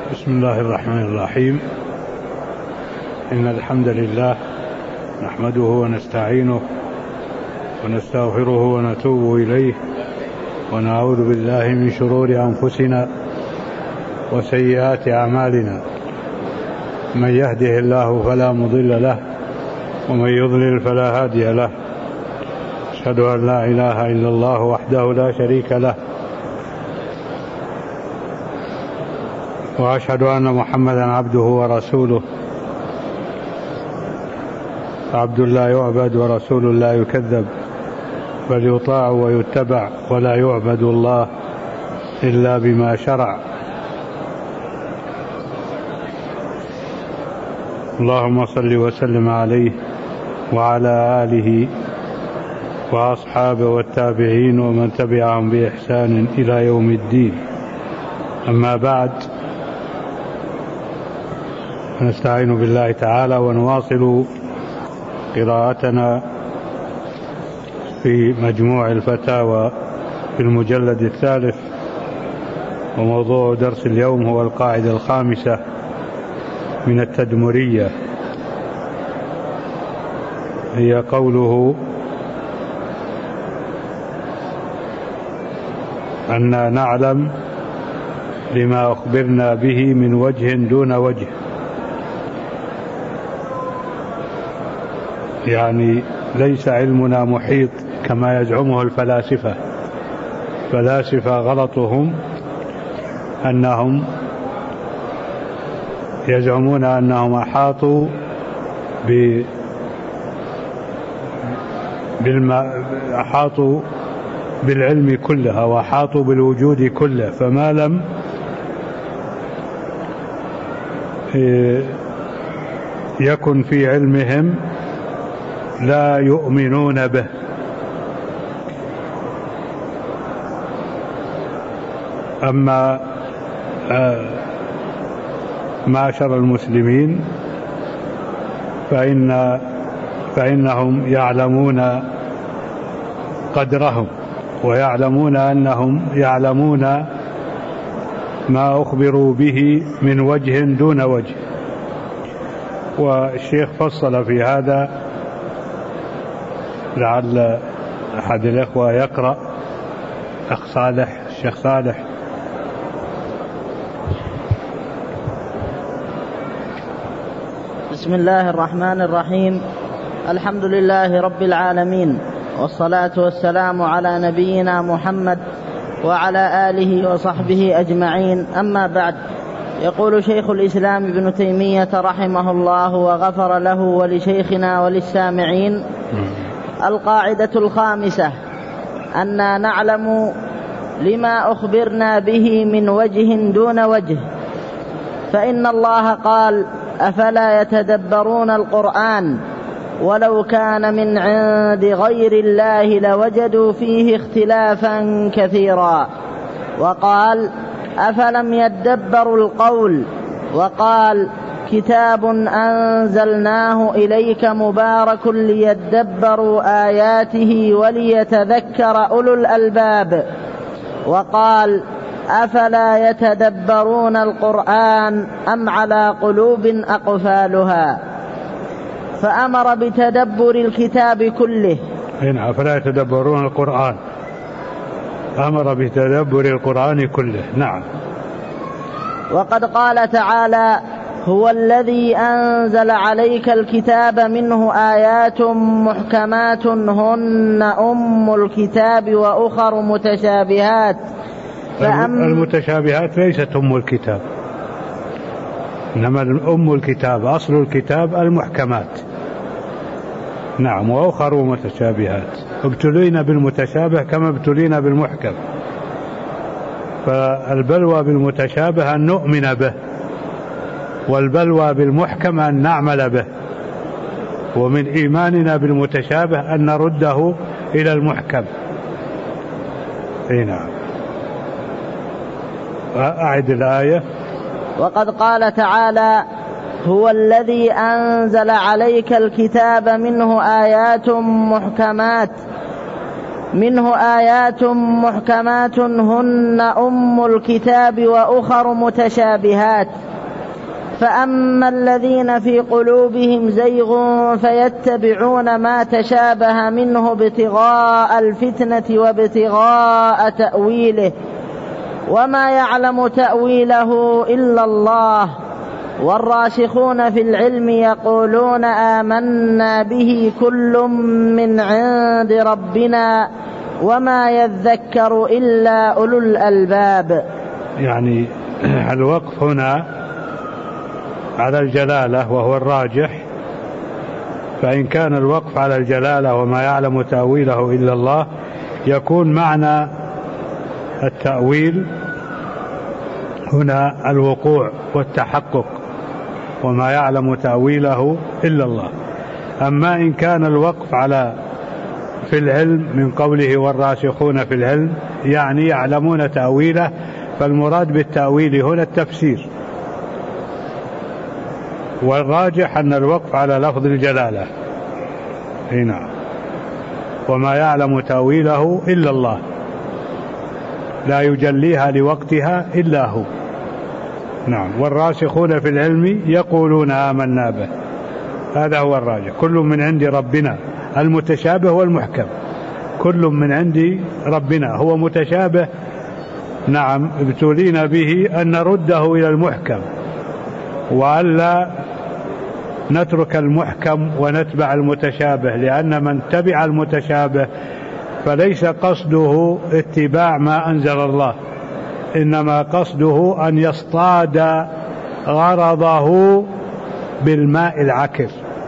بسم الله الرحمن الرحيم. إن الحمد لله نحمده ونستعينه ونستغفره ونتوب إليه ونعوذ بالله من شرور أنفسنا وسيئات أعمالنا. من يهده الله فلا مضل له ومن يضلل فلا هادي له. أشهد أن لا إله إلا الله وحده لا شريك له، وأشهد أن محمدا عبده ورسوله، عبد لا يعبد ورسول لا يكذب، بل يطاع ويتبع ولا يعبد الله إلا بما شرع. اللهم صل وسلم عليه وعلى آله وأصحابه والتابعين ومن تبعهم بإحسان إلى يوم الدين. أما بعد، نستعين بالله تعالى ونواصل قراءتنا في مجموع الفتاوى في المجلد الثالث، وموضوع درس اليوم هو القاعدة الخامسة من التدمرية، هي قوله أننا نعلم لما أخبرنا به من وجه دون وجه. يعني ليس علمنا محيط كما يزعمه الفلاسفة. فلاسفة غلطهم أنهم يزعمون أنهم أحاطوا أحاطوا بالعلم كله وأحاطوا بالوجود كله، فما لم يكن في علمهم لا يؤمنون به. أما معشر المسلمين فإنهم يعلمون قدرهم، ويعلمون أنهم يعلمون ما أخبروا به من وجه دون وجه. والشيخ فصل في هذا، لعل أحد الإخوة يقرأ. أخ صالح، الشيخ صالح. بسم الله الرحمن الرحيم. الحمد لله رب العالمين، والصلاة والسلام على نبينا محمد وعلى آله وصحبه أجمعين. أما بعد، يقول شيخ الإسلام ابن تيمية رحمه الله وغفر له ولشيخنا وللسامعين: القاعدة الخامسة أننا نعلم لما أخبرنا به من وجه دون وجه. فإن الله قال: أفلا يتدبرون القرآن ولو كان من عند غير الله لوجدوا فيه اختلافا كثيرا. وقال: أفلم يدبروا القول. وقال: كتاب أنزلناه إليك مبارك ليدبروا آياته وليتذكر أولو الألباب. وقال: أفلا يتدبرون القرآن أم على قلوب أقفالها. فأمر بتدبر الكتاب كله. هنا أفلا يتدبرون القرآن، أمر بتدبر القرآن كله. نعم. وقد قال تعالى: هو الذي أنزل عليك الكتاب منه آيات محكمات هن أم الكتاب وأخر متشابهات. المتشابهات ليست أم الكتاب، إنما أم الكتاب أصل الكتاب المحكمات. نعم. وأخر متشابهات. ابتلينا بالمتشابه كما ابتلينا بالمحكم. فالبلوى بالمتشابه أن نؤمن به، والبلوى بالمحكم أن نعمل به. ومن إيماننا بالمتشابه أن نرده إلى المحكم. نعم. أعد الآية. وقد قال تعالى: هو الذي أنزل عليك الكتاب منه آيات محكمات منه آيات محكمات هن أم الكتاب وأخر متشابهات فأما الذين في قلوبهم زيغ فيتبعون ما تشابه منه ابتغاء الفتنة وابتغاء تأويله وما يعلم تأويله إلا الله والراسخون في العلم يقولون آمنا به كل من عند ربنا وما يذكر إلا أولو الألباب. يعني الوقف هنا على الجلالة وهو الراجح، فإن كان الوقف على الجلالة وما يعلم تأويله إلا الله يكون معنى التأويل هنا الوقوع والتحقق وما يعلم تأويله إلا الله. أما إن كان الوقف على في العلم من قوله والراسخون في العلم يعني يعلمون تأويله، فالمراد بالتأويل هنا التفسير، والراجح أن الوقف على لفظ الجلالة هنا وما يعلم تأويله إلا الله لا يجليها لوقتها إلا هو. نعم. والراسخون في العلم يقولون آمنا به، هذا هو الراجح. كل من عند ربنا، المتشابه والمحكم كل من عند ربنا، هو متشابه نعم ابتلينا به أن نرده إلى المحكم وألا نترك المحكم ونتبع المتشابه، لأن من تبع المتشابه فليس قصده اتباع ما أنزل الله، إنما قصده أن يصطاد غرضه بالماء العكر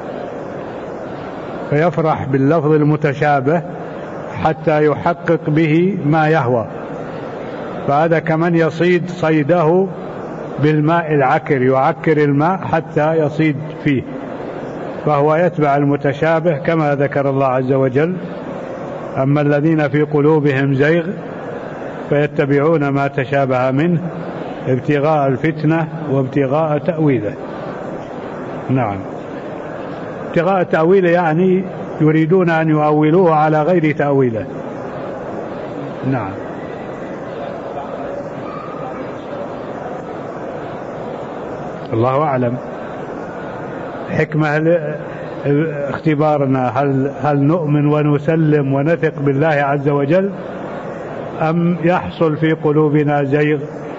فيفرح باللفظ المتشابه حتى يحقق به ما يهوى، فهذا كمن يصيد صيده بالماء العكر، يعكر الماء حتى يصيد فيه، فهو يتبع المتشابه كما ذكر الله عز وجل. أما الذين في قلوبهم زيغ فيتبعون ما تشابه منه ابتغاء الفتنة وابتغاء تأويله. نعم. ابتغاء تأويله يعني يريدون أن يؤولوه على غير تأويله. نعم. الله أعلم. حكمة اختبارنا هل نؤمن ونسلم ونثق بالله عز وجل أم يحصل في قلوبنا زيغ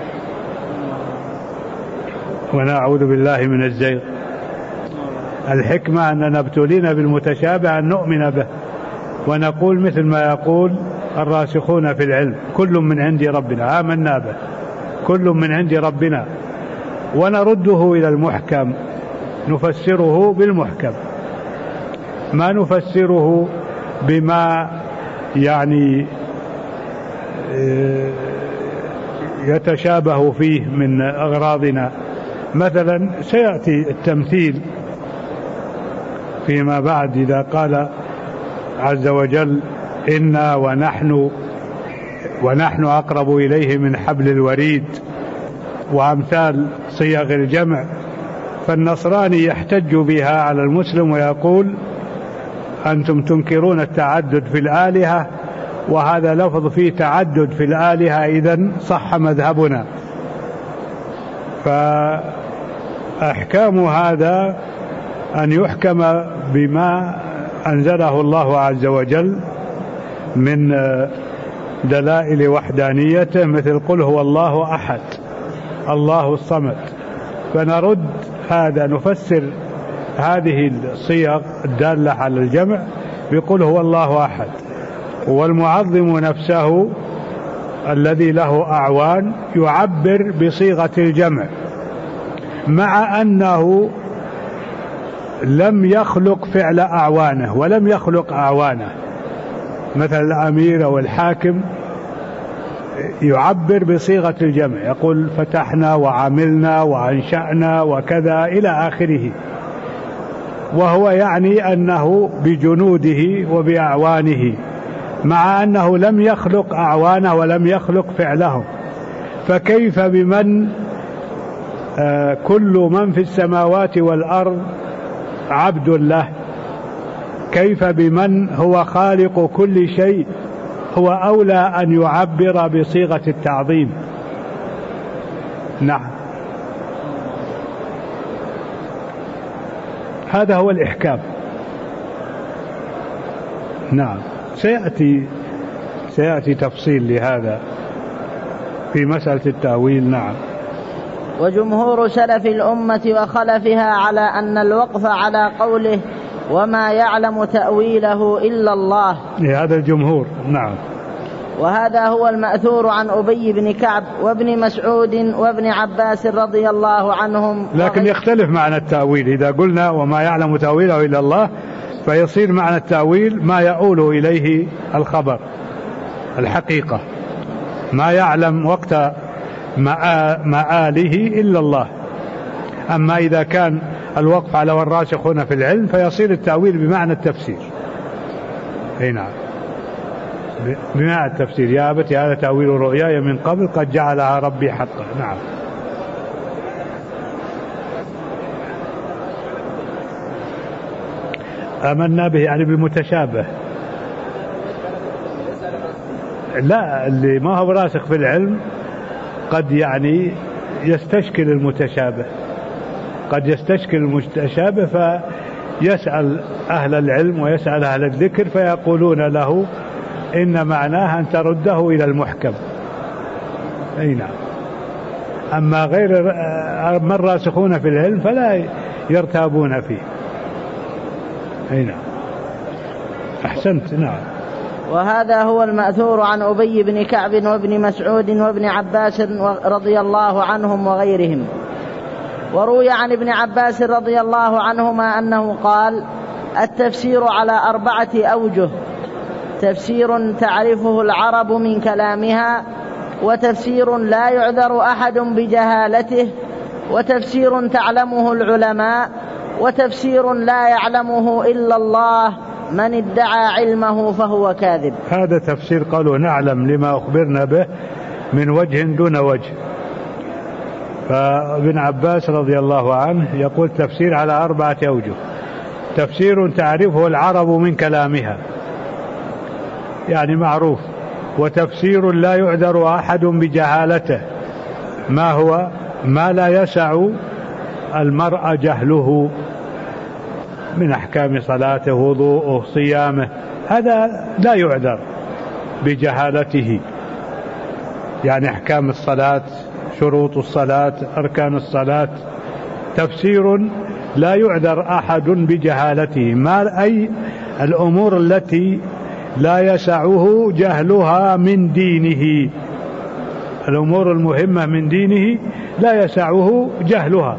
ونعوذ بالله من الزيغ. الحكمة أننا ابتلينا بالمتشابه أن نؤمن به ونقول مثل ما يقول الراسخون في العلم كل من عند ربنا، آمنا به كل من عند ربنا، ونرده إلى المحكم نفسره بالمحكم، ما نفسره بما يعني يتشابه فيه من أغراضنا. مثلا سيأتي التمثيل فيما بعد إذا قال عز وجل إنا ونحن أقرب إليه من حبل الوريد وأمثال صيغ الجمع، فالنصراني يحتج بها على المسلم ويقول أنتم تنكرون التعدد في الآلهة وهذا لفظ فيه تعدد في الآلهة، إذن صح مذهبنا. فأحكام هذا أن يحكم بما أنزله الله عز وجل من دلائل وحدانيته، مثل قل هو الله أحد الله الصمد، فنرد هذا نفسر هذه الصيغ الدالة على الجمع بقول هو الله أحد. والمعظم نفسه الذي له أعوان يعبر بصيغة الجمع مع أنه لم يخلق فعل أعوانه ولم يخلق أعوانه، مثل الأمير أو الحاكم يعبر بصيغة الجمع يقول فتحنا وعملنا وأنشأنا وكذا إلى آخره، وهو يعني أنه بجنوده وبأعوانه، مع أنه لم يخلق أعوانه ولم يخلق فعله. فكيف بمن كل من في السماوات والأرض عبد له؟ كيف بمن هو خالق كل شيء هو أولى أن يعبر بصيغة التعظيم. نعم، هذا هو الإحكام. نعم، سيأتي تفصيل لهذا في مسألة التأويل. نعم. وجمهور سلف الأمة وخلفها على أن الوقف على قوله وما يعلم تأويله إلا الله، هذا الجمهور. نعم. وهذا هو المأثور عن أبي بن كعب وابن مسعود وابن عباس رضي الله عنهم. لكن يختلف معنى التأويل. إذا قلنا وما يعلم تأويله إلا الله فيصير معنى التأويل ما يؤول إليه الخبر، الحقيقة، ما يعلم وقت مآله إلا الله. أما إذا كان الوقف على والراسخون في العلم فيصير التأويل بمعنى التفسير. نعم، بمعنى التفسير. يا أبت هذا تأويل رؤياي من قبل قد جعلها ربي حقا. نعم. آمنا به يعني بالمتشابه. لا، اللي ما هو راسخ في العلم قد يعني يستشكل المتشابه، قد يستشكل المتشابه فيسأل أهل العلم ويسأل أهل الذكر فيقولون له إن معناه أن ترده إلى المحكم. أي نعم. أما غير من راسخون في العلم فلا يرتابون فيه. أي نعم، أحسنت. نعم. وهذا هو المأثور عن أبي بن كعب وابن مسعود وابن عباس رضي الله عنهم وغيرهم. وروي عن ابن عباس رضي الله عنهما أنه قال: التفسير على 4 أوجه: تفسير تعرفه العرب من كلامها، وتفسير لا يعذر أحد بجهالته، وتفسير تعلمه العلماء، وتفسير لا يعلمه إلا الله، من ادعى علمه فهو كاذب. هذا تفسير قالوا نعلم لما أخبرنا به من وجه دون وجه. فابن عباس رضي الله عنه يقول تفسير على 4 أوجه: تفسير تعرفه العرب من كلامها، يعني معروف، وتفسير لا يعذر أحد بجهالته، ما هو ما لا يسع المرء جهله من أحكام صلاته وضوءه صيامه، هذا لا يعذر بجهالته، يعني أحكام الصلاة، شروط الصلاة، أركان الصلاة. تفسير لا يعذر أحد بجهالته، ما أي الأمور التي لا يسعه جهلها من دينه، الأمور المهمة من دينه لا يسعه جهلها.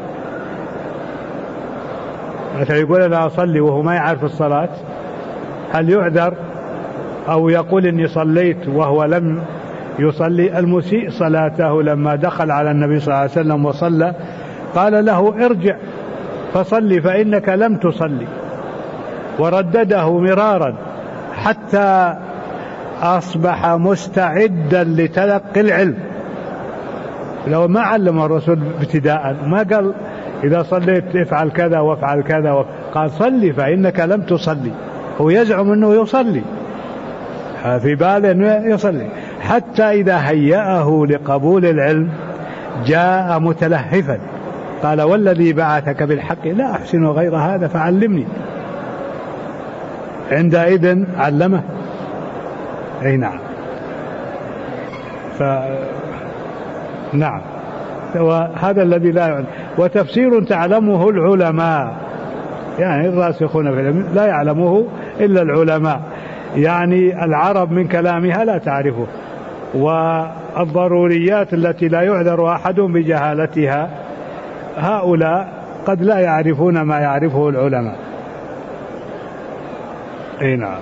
مثلا يقول أنا أصلي وهو ما يعرف الصلاة، هل يعذر؟ أو يقول إني صليت وهو لم يصلي. المسيء صلاته لما دخل على النبي صلى الله عليه وسلم وصلى قال له ارجع فصلي فإنك لم تصلي، وردده مرارا حتى أصبح مستعدا لتلقي العلم. لو ما علم الرسول ابتداء، ما قال إذا صليت افعل كذا وافعل كذا، قال صلي فإنك لم تصلي. هو يزعم أنه يصلي، في باله أنه يصلي، حتى إذا هيأه لقبول العلم جاء متلهفا قال والذي بعثك بالحق لا أحسن غير هذا فعلمني. عندئذ علمه. أي نعم. نعم، وهذا الذي لا يعلم. وتفسير تعلمه العلماء، يعني الراسخون في العلم لا يعلمه إلا العلماء، يعني العرب من كلامها لا تعرفه، والضروريات التي لا يعذر أحد بجهالتها هؤلاء قد لا يعرفون ما يعرفه العلماء. أي نعم.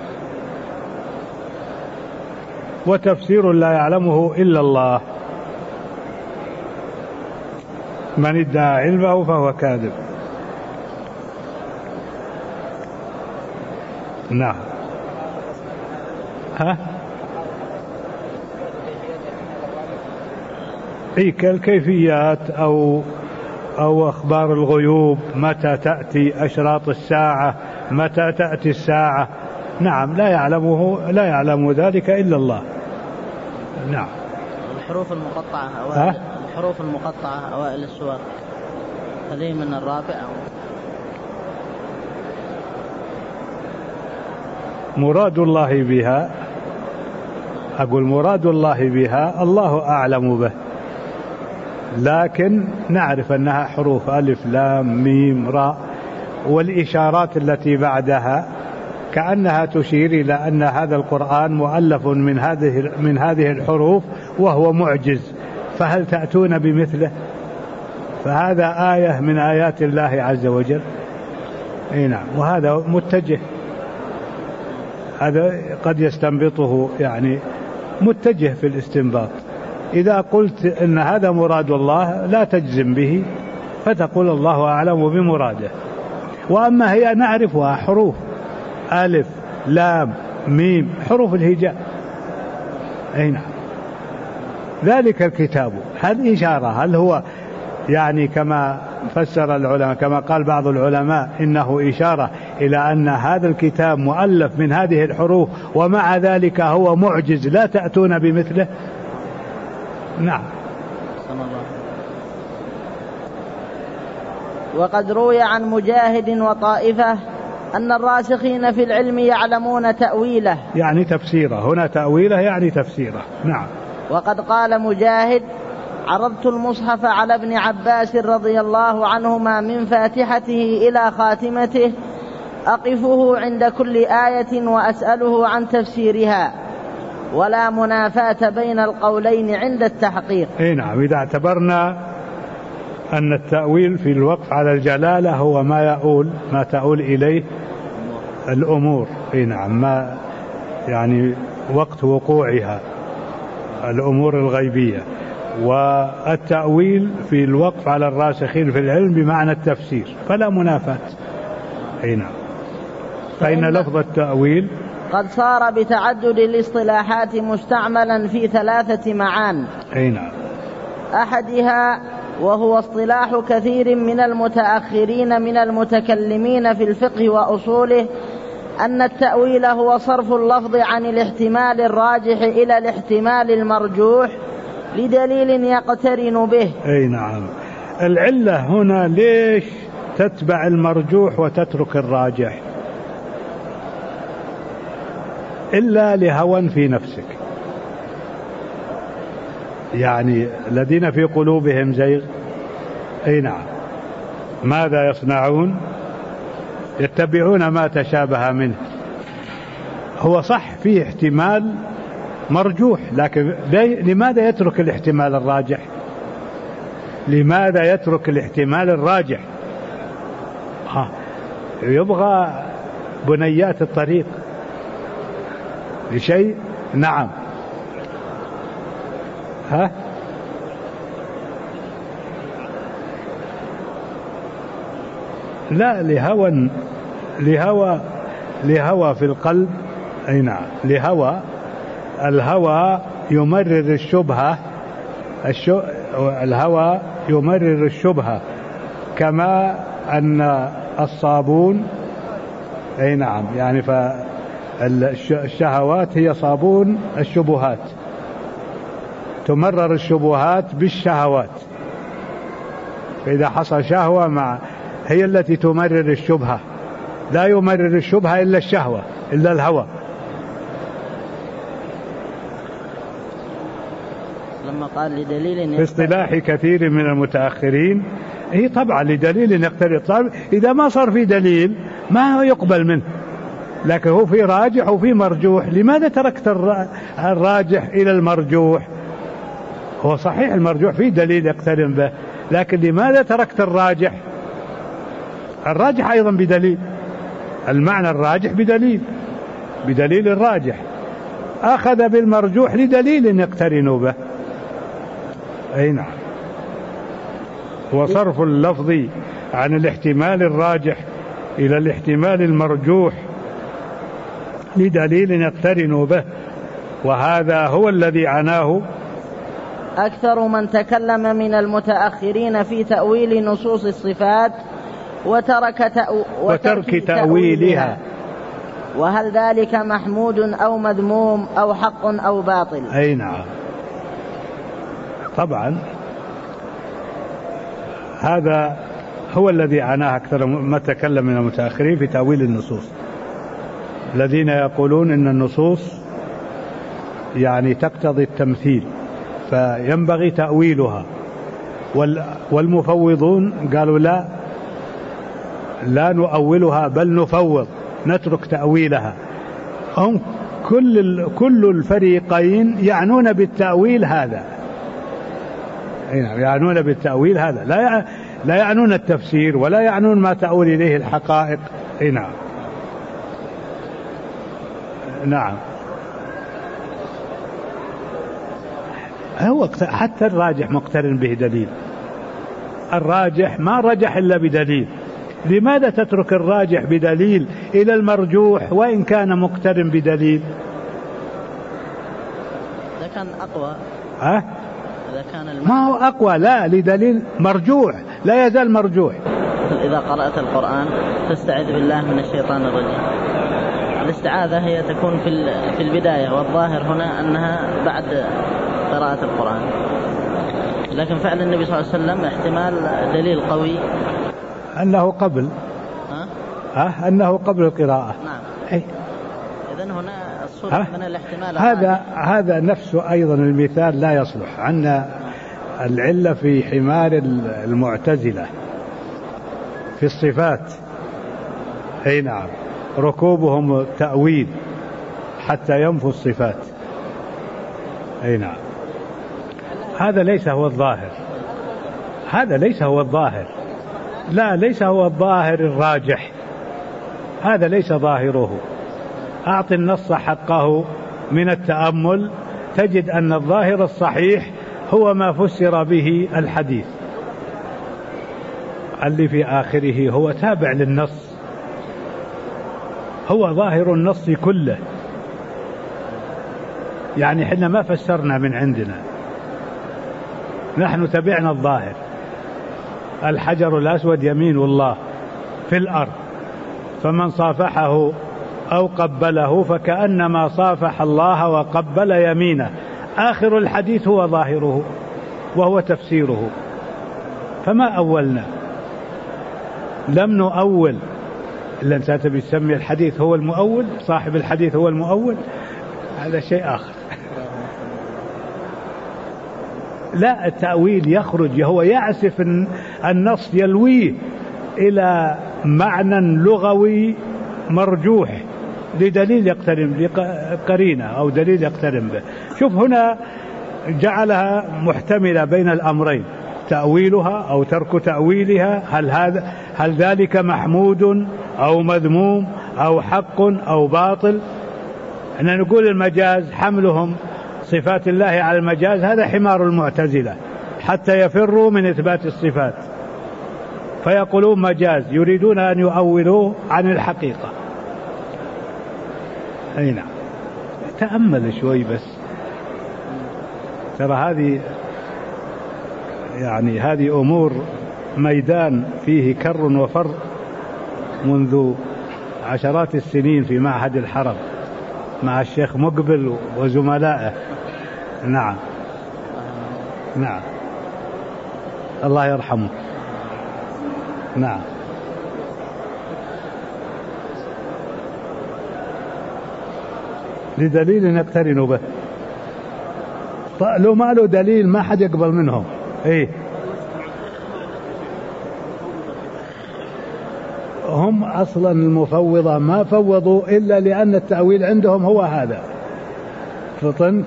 وتفسير لا يعلمه إلا الله، من ادعى علمه فهو كاذب. نعم. الكيفيات أو أخبار الغيوب، متى تأتي أشراط الساعة، متى تأتي الساعة، نعم لا يعلم ذلك إلا الله. نعم. الحروف المقطعة أوائل السور هذه من الرابع. مراد الله بها، أقول مراد الله بها الله أعلم به، لكن نعرف أنها حروف ألف لام ميم راء، والإشارات التي بعدها كأنها تشير إلى أن هذا القرآن مؤلف من هذه الحروف وهو معجز، فهل تأتون بمثله؟ فهذا آية من آيات الله عز وجل. نعم. وهذا متجه، هذا قد يستنبطه يعني متجه في الاستنباط. إذا قلت إن هذا مراد الله لا تجزم به، فتقول الله أعلم بمراده. وأما هي نعرفها حروف ألف لام ميم، حروف الهجاء. نعم. ذلك الكتاب، هذه إشارة. هل هو يعني كما فسر العلماء، كما قال بعض العلماء إنه إشارة إلى أن هذا الكتاب مؤلف من هذه الحروف ومع ذلك هو معجز لا تأتون بمثله؟ نعم. وقد روي عن مجاهد وطائفة أن الراسخين في العلم يعلمون تأويله، يعني تفسيره. هنا تأويله يعني تفسيره. نعم. وقد قال مجاهد: عرضت المصحف على ابن عباس رضي الله عنهما من فاتحته إلى خاتمته، أقفه عند كل آية وأسأله عن تفسيرها، ولا منافاة بين القولين عند التحقيق. نعم. إذا اعتبرنا أن التأويل في الوقف على الجلالة هو ما تؤول إليه الأمور. نعم. ما يعني وقت وقوعها، الأمور الغيبية. والتأويل في الوقف على الراسخين في العلم بمعنى التفسير، فلا منافاة. نعم. فإن لفظ التأويل قد صار بتعدد الاصطلاحات مستعملا في 3 معان. نعم. أحدها وهو اصطلاح كثير من المتأخرين من المتكلمين في الفقه وأصوله، أن التأويل هو صرف اللفظ عن الاحتمال الراجح إلى الاحتمال المرجوح لدليل يقترن به. نعم. العلة هنا ليش تتبع المرجوح وتترك الراجح؟ إلا لهوى في نفسك، يعني الذين في قلوبهم زيغ. نعم. ماذا يصنعون؟ يتبعون ما تشابه منه. هو صح فيه احتمال مرجوح، لكن لماذا يترك الاحتمال الراجح؟ لماذا يترك الاحتمال الراجح؟ يبغى بنيات الطريق لشيء. نعم. لا، لهوى في القلب. نعم. الهوى يمرر الشبهة، الهوى يمرر الشبهة، كما أن الصابون. نعم. يعني فالشهوات هي صابون الشبهات، تمرر الشبهات بالشهوات. فإذا حصل شهوة هي التي تمرر الشبهة، لا يمرر الشبهة إلا الشهوة، إلا الهوى. لما قال لدليل في اصطلاح كثير من المتأخرين، هي طبعا لدليل يقتضي. إذا ما صار في دليل ما هو يقبل منه، لكن هو في راجح وفي مرجوح. لماذا تركت الراجح إلى المرجوح؟ هو صحيح المرجوح فيه دليل يقترن به، لكن لماذا تركت الراجح؟ الراجح أيضا بدليل، المعنى الراجح بدليل الراجح. أخذ بالمرجوح لدليل يقترن به. نعم. وصرف اللفظ عن الاحتمال الراجح إلى الاحتمال المرجوح لدليل يقترن به، وهذا هو الذي عناه أكثر من تكلم من المتأخرين في تأويل نصوص الصفات وترك تأويلها. وهل ذلك محمود أو مذموم أو حق أو باطل؟ أي نعم، طبعا هذا هو الذي عناه أكثر ما تكلم من المتأخرين في تأويل النصوص، الذين يقولون إن النصوص يعني تقتضي التمثيل فينبغي تأويلها، والمفوضون قالوا لا نؤولها بل نفوض، نترك تأويلها. هم كل الفريقين يعنون بالتأويل هذا، يعنون بالتأويل هذا، لا يعنون التفسير ولا يعنون ما تؤول إليه الحقائق. نعم نعم، هو حتى الراجح مقترن به دليل، الراجح ما رجح إلا بدليل. لماذا تترك الراجح بدليل إلى المرجوح وإن كان مقترن بدليل؟ إذا كان أقوى إذا كان ما هو أقوى، لا، لدليل مرجوح، لا يزال مرجوح. إذا قرأت القرآن فاستعذ بالله من الشيطان الرجيم، الاستعاذة هي تكون في البداية، والظاهر هنا أنها بعد قراءة القرآن، لكن فعل النبي صلى الله عليه وسلم احتمال دليل قوي أنه قبل أنه قبل القراءة. نعم. إذن هنا الصورة من الاحتمال هذا نفسه أيضا المثال لا يصلح. عندنا العلة في حمار المعتزلة في الصفات، أي نعم، ركوبهم تأويل حتى ينفوا الصفات، أي نعم. هذا ليس هو الظاهر، هذا ليس هو الظاهر، لا، ليس هو الظاهر الراجح، هذا ليس ظاهره. أعطي النص حقه من التأمل تجد أن الظاهر الصحيح هو ما فسر به الحديث، اللي في آخره هو تابع للنص، هو ظاهر النص كله. يعني حنا ما فسرنا من عندنا، نحن تبعنا الظاهر. الحجر الأسود يمين الله في الأرض، فمن صافحه أو قبله فكأنما صافح الله وقبل يمينه. آخر الحديث هو ظاهره وهو تفسيره، فما أولنا، لم نؤول. إلا أنت تبي تسمي الحديث هو المؤول، صاحب الحديث هو المؤول، هذا شيء آخر. لا، التأويل يخرج، هو يعسف النص، يلويه إلى معنى لغوي مرجوح لدليل يقترن بقرينة أو دليل يقترن به. شوف هنا جعلها محتملة بين الأمرين، تأويلها أو ترك تأويلها، هل ذلك محمود أو مذموم أو حق أو باطل. أننا نقول المجاز حملهم صفات الله على المجاز، هذا حمار المعتزلة حتى يفروا من إثبات الصفات، فيقولون مجاز، يريدون أن يؤولوه عن الحقيقة. أي نعم، تأمل شوي بس، ترى هذه أمور ميدان فيه كر وفر منذ عشرات السنين في معهد الحرم مع الشيخ مقبل وزملائه. نعم نعم، الله يرحمه. نعم، لدليل نقترن به، لو ما له دليل ما حد يقبل منهم. ايه، هم اصلا المفوضة ما فوضوا الا لان التأويل عندهم هو هذا. فطنت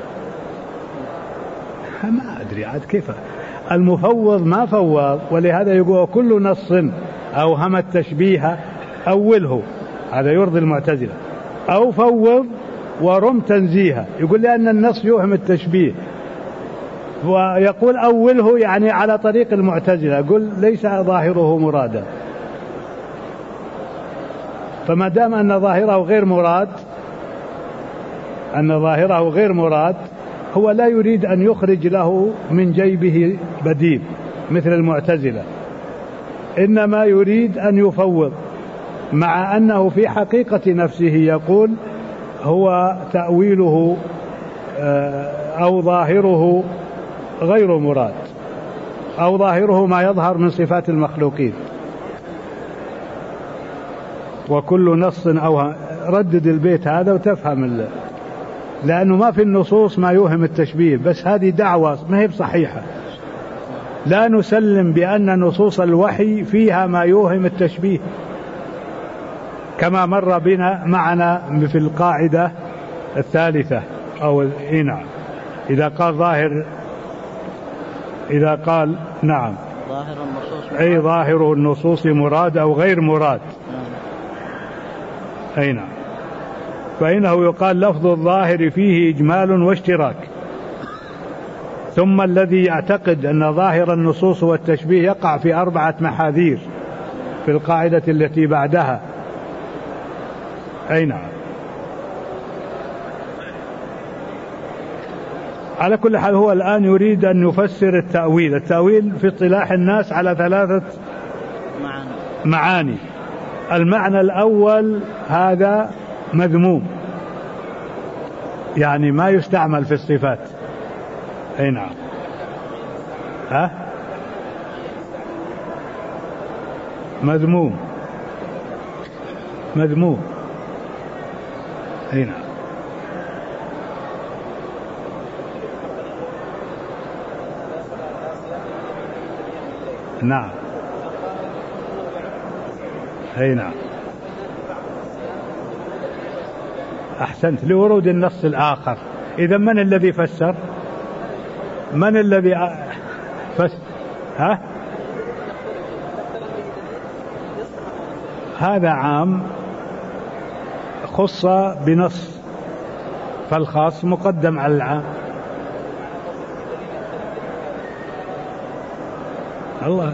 ما ادري عاد كيف المفوض ما فوض، ولهذا يقول كل نص اوهم التشبيه اوله، هذا يرضي المعتزلة، او فوض ورم تنزيها، يقول لأن النص يوهم التشبيه، ويقول أوله يعني على طريق المعتزلة، يقول ليس ظاهره مرادا. فما دام أن ظاهره غير مراد، هو لا يريد أن يخرج له من جيبه بديل مثل المعتزلة، إنما يريد أن يفوض مع أنه في حقيقة نفسه يقول هو تأويله أو ظاهره غير مراد، أو ظاهره ما يظهر من صفات المخلوقين. وكل نص أو ردد البيت هذا وتفهم لأنه ما في النصوص ما يوهم التشبيه، بس هذه دعوة ما هي بصحيحة. لا نسلم بأن نصوص الوحي فيها ما يوهم التشبيه، كما مر بنا معنا في القاعدة الثالثة أو نعم، إذا قال ظاهر، إذا قال نعم ظاهر النصوص أي ظاهر النصوص مراد أو غير مراد. أي نعم، فإنه يقال لفظ الظاهر فيه إجمال واشتراك. ثم الذي يعتقد أن ظاهر النصوص والتشبيه يقع في 4 محاذير في القاعدة التي بعدها. أي نعم. على كل حال هو الآن يريد أن يفسر التأويل. التأويل في اصطلاح الناس على 3 معاني. المعنى الأول هذا مذموم، يعني ما يستعمل في الصفات. أي نعم. مذموم. أي نعم. نعم. أي نعم. أحسنت، لورود النص الآخر. إذا من الذي فسر؟ من الذي فسر؟ هذا عام خص بنص، فالخاص مقدم على العام. الله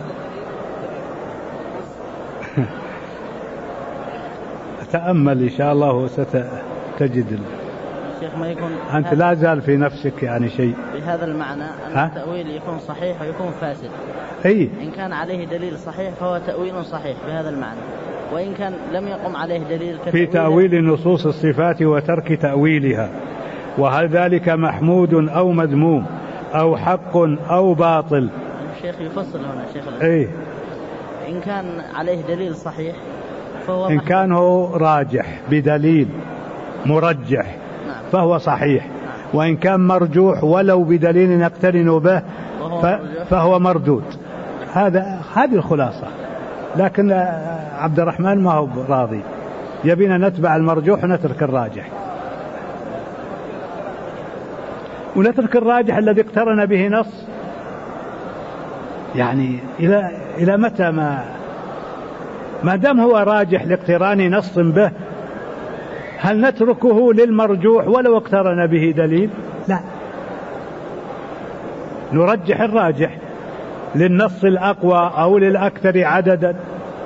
تأمل إن شاء الله وستجد. شيخ ما يكون أنت لا زال في نفسك يعني شيء بهذا المعنى أن التأويل يكون صحيح ويكون فاسد. أي إن كان عليه دليل صحيح فهو تأويل صحيح بهذا المعنى، وإن كان لم يقم عليه دليل في تأويل نصوص الصفات وترك تأويلها، وهل ذلك محمود أو مذموم أو حق أو باطل؟ الشيخ يفصل هنا شيخ. أي إن كان عليه دليل صحيح فهو إن كان هو راجح بدليل مرجح فهو صحيح، وإن كان مرجوح ولو بدليل يقترن به فهو مردود. هذه الخلاصة. لكن عبد الرحمن ما هو راضي، يبينا نتبع المرجوح ونترك الراجح، ونترك الراجح الذي اقترن به نص. يعني إلى متى؟ ما دام هو راجح لاقتران نص به، هل نتركه للمرجوح ولو اقترن به دليل؟ لا، نرجح الراجح للنص الأقوى أو للأكثر عددا.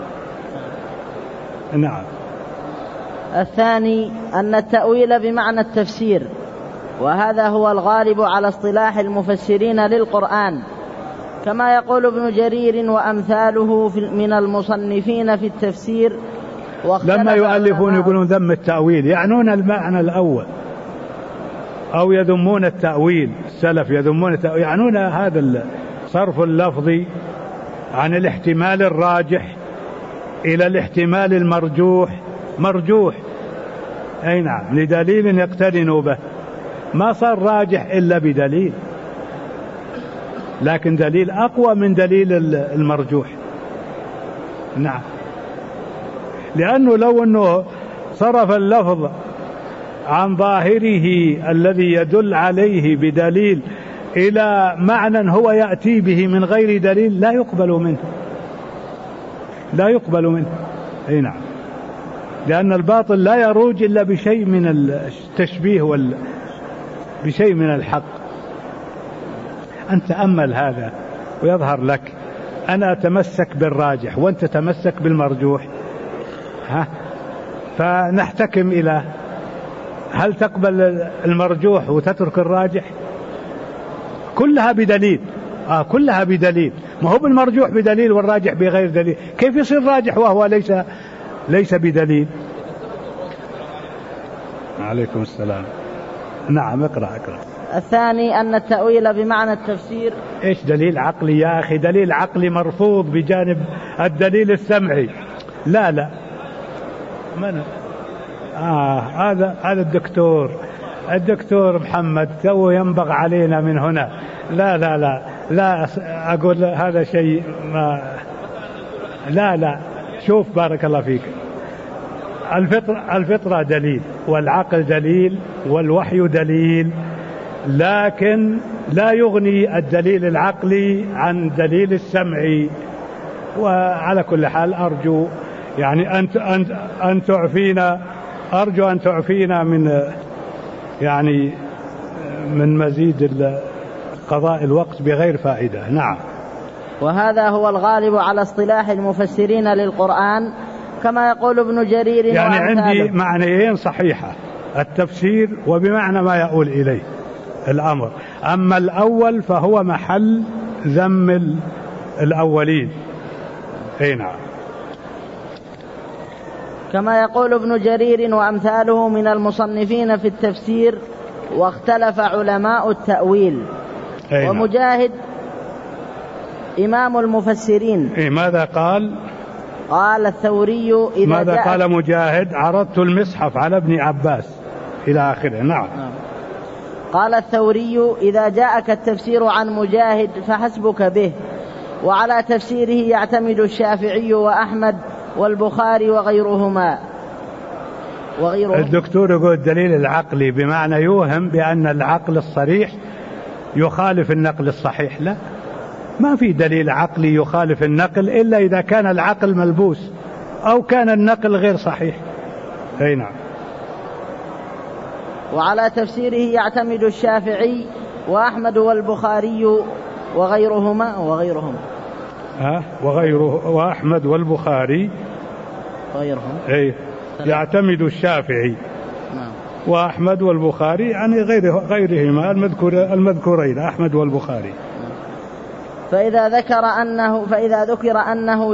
نعم. الثاني أن التأويل بمعنى التفسير، وهذا هو الغالب على اصطلاح المفسرين للقرآن، كما يقول ابن جرير وأمثاله من المصنفين في التفسير. لما يؤلفون يقولون ذم التأويل يعنون المعنى الأول، أو يذمون التأويل. السلف يذمون التأويل، يعنون هذا صرف اللفظ عن الاحتمال الراجح إلى الاحتمال مرجوح. أي نعم، لدليل يقترن به. ما صار راجح إلا بدليل، لكن دليل أقوى من دليل المرجوح. نعم، لأنه لو أنه صرف اللفظ عن ظاهره الذي يدل عليه بدليل إلى معنى هو يأتي به من غير دليل لا يقبل منه. أي نعم، لأن الباطل لا يروج إلا بشيء من التشبيه بشيء من الحق. أنت تأمل هذا ويظهر لك. أنا أتمسك بالراجح وأنت تتمسك بالمرجوح، فنحتكم إلى هل تقبل المرجوح وتترك الراجح؟ كلها بدليل. كلها بدليل، ما هو بالمرجوح بدليل والراجح بغير دليل. كيف يصير راجح وهو ليس بدليل. عليكم السلام. نعم اقرأ. الثاني أن التأويل بمعنى التفسير. إيش دليل عقلي يا أخي؟ دليل عقلي مرفوض بجانب الدليل السمعي. لا من هذا الدكتور محمد تو ينبغ علينا من هنا. لا أقول هذا شيء ما. لا شوف بارك الله فيك، الفطرة دليل والعقل دليل والوحي دليل، لكن لا يغني الدليل العقلي عن دليل السمعي. وعلى كل حال أرجو يعني أن تعفينا من مزيد قضاء الوقت بغير فائدة. نعم. وهذا هو الغالب على اصطلاح المفسرين للقرآن كما يقول ابن جرير. يعني عندي معنيين صحيحة، التفسير وبمعنى ما يقول إليه الأمر. أما الأول فهو محل ذم الأولين. نعم. كما يقول ابن جرير وأمثاله من المصنفين في التفسير. واختلف علماء التأويل. ومجاهد إمام المفسرين ماذا قال؟ قال الثوري ماذا قال مجاهد؟ عرضت المصحف على ابن عباس إلى آخره. نعم. قال الثوري إذا جاءك التفسير عن مجاهد فحسبك به، وعلى تفسيره يعتمد الشافعي وأحمد والبخاري وغيرهما. الدكتور يقول الدليل العقلي بمعنى يوهم بأن العقل الصريح يخالف النقل الصحيح. لا، ما في دليل عقلي يخالف النقل إلا إذا كان العقل ملبوس أو كان النقل غير صحيح. نعم. وعلى تفسيره يعتمد الشافعي وأحمد والبخاري وغيرهم وأحمد والبخاري وغيرهم. يعتمد الشافعي وأحمد والبخاري يعني غيرهما المذكورين أحمد والبخاري. فإذا ذكر أنه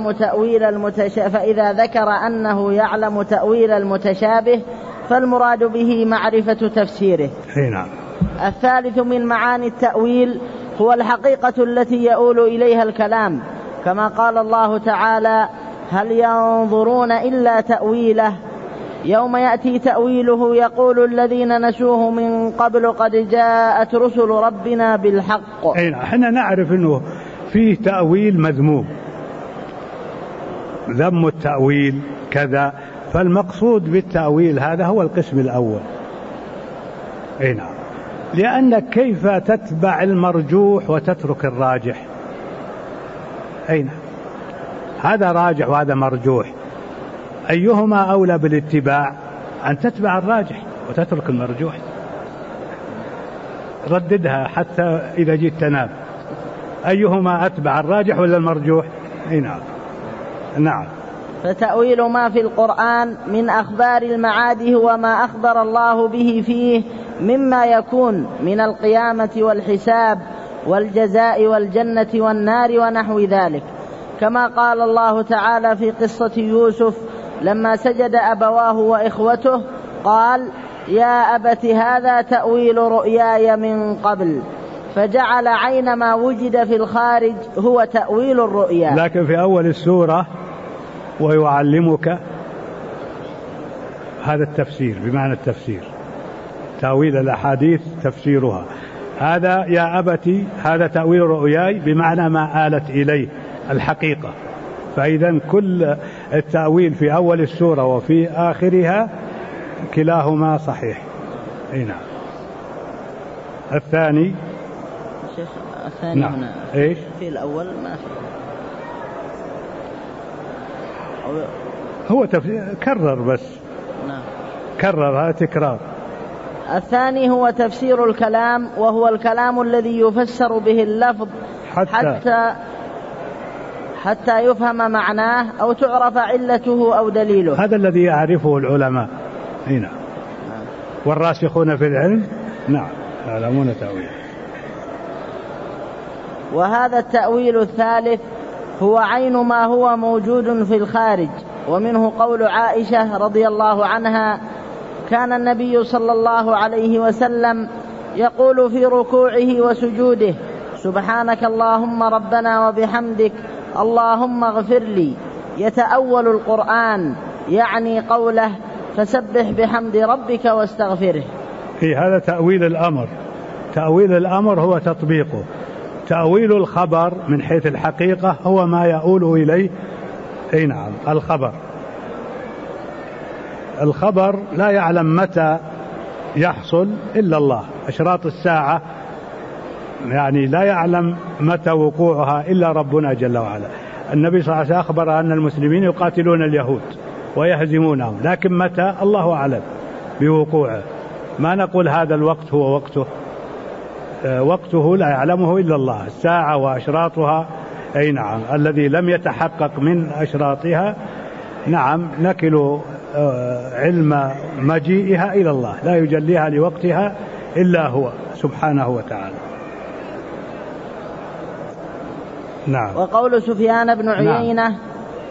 يعلم تأويل المتشابه فالمراد به معرفة تفسيره. نعم. الثالث من معاني التأويل هو الحقيقة التي يؤول إليها الكلام، كما قال الله تعالى: هل ينظرون إلا تأويله يوم يأتي تأويله يقول الذين نسوه من قبل قد جاءت رسل ربنا بالحق. احنا نعرف انه فيه تأويل مذموم، ذم التأويل كذا، فالمقصود بالتأويل هذا هو القسم الأول. نعم. لأنك كيف تتبع المرجوح وتترك الراجح؟ نعم. هذا راجح وهذا مرجوح، أيهما أولى بالاتباع؟ أن تتبع الراجح وتترك المرجوح. رددها حتى إذا جيت تنام، أيهما أتبع الراجح ولا المرجوح؟ نعم. فتأويل ما في القرآن من أخبار المعاد هو ما أخبر الله به فيه مما يكون من القيامة والحساب والجزاء والجنة والنار ونحو ذلك، كما قال الله تعالى في قصة يوسف لما سجد أبواه وإخوته قال: يا أبت هذا تأويل رؤياي من قبل، فجعل عين ما وجد في الخارج هو تأويل الرؤيا. لكن في أول السورة ويعلمك هذا التفسير بمعنى التفسير، تأويل الأحاديث تفسيرها، هذا يا أبتي هذا تأويل رؤياي بمعنى ما آلت إليه الحقيقة. فإذا كل التأويل في أول السورة وفي آخرها كلاهما صحيح. نعم. الثاني نعم. هنا إيش؟ في الأول ما في هو كرر بس. نعم. كرر، هذا تكرار. الثاني هو تفسير الكلام، وهو الكلام الذي يفسر به اللفظ حتى يفهم معناه أو تعرف علته أو دليله. هذا الذي يعرفه العلماء. هنا والراسخون في العلم نعم يعلمون تأويله. وهذا التأويل الثالث هو عين ما هو موجود في الخارج ومنه قول عائشة رضي الله عنها: كان النبي صلى الله عليه وسلم يقول في ركوعه وسجوده: سبحانك اللهم ربنا وبحمدك اللهم اغفر لي، يتأول القرآن، يعني قوله: فسبح بحمد ربك واستغفره. في هذا تأويل الأمر. تأويل الأمر هو تطبيقه. تأويل الخبر من حيث الحقيقة هو ما يؤول إليه نعم الخبر لا يعلم متى يحصل إلا الله. أشراط الساعة يعني لا يعلم متى وقوعها إلا ربنا جل وعلا. النبي صلى الله عليه وسلم أخبر أن المسلمين يقاتلون اليهود ويهزمونهم، لكن متى الله أعلم بوقوعه. ما نقول هذا الوقت هو وقته، وقته لا يعلمه إلا الله. الساعة وأشراطها نعم الذي لم يتحقق من أشراطها نعم نكل علم مجيئها إلى الله، لا يجليها لوقتها إلا هو سبحانه وتعالى. نعم. وقول سفيان بن عيينة: نعم.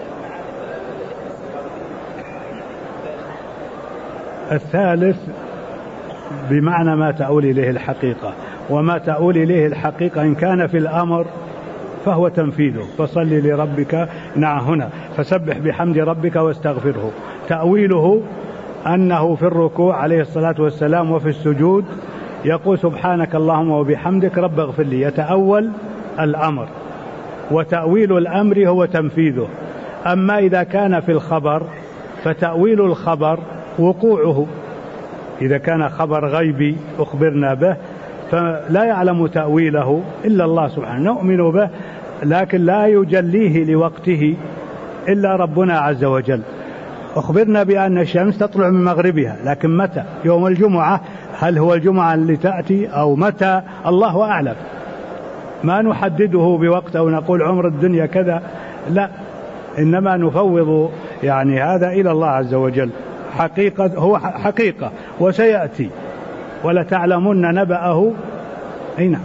الثالث بمعنى ما تؤول إليه الحقيقة، وما تؤول إليه الحقيقة إن كان في الأمر فهو تنفيذه. فصل لربك نعم هنا فسبح بحمد ربك واستغفره. تأويله أنه في الركوع عليه الصلاة والسلام وفي السجود يقول: سبحانك اللهم وبحمدك رب اغفر لي، يتأول الأمر. وتأويل الأمر هو تنفيذه. أما إذا كان في الخبر فتأويل الخبر وقوعه. إذا كان خبر غيبي أخبرنا به فلا يعلم تأويله إلا الله سبحانه، نؤمن به لكن لا يجليه لوقته إلا ربنا عز وجل. أخبرنا بأن الشمس تطلع من مغربها، لكن متى؟ يوم الجمعة. هل هو الجمعة اللي تأتي أو متى؟ الله أعلم. ما نحدده بوقت أو نقول عمر الدنيا كذا، لا، إنما نفوض يعني هذا إلى الله عز وجل. حقيقة هو حقيقة وسيأتي ولتعلمن نبأه أين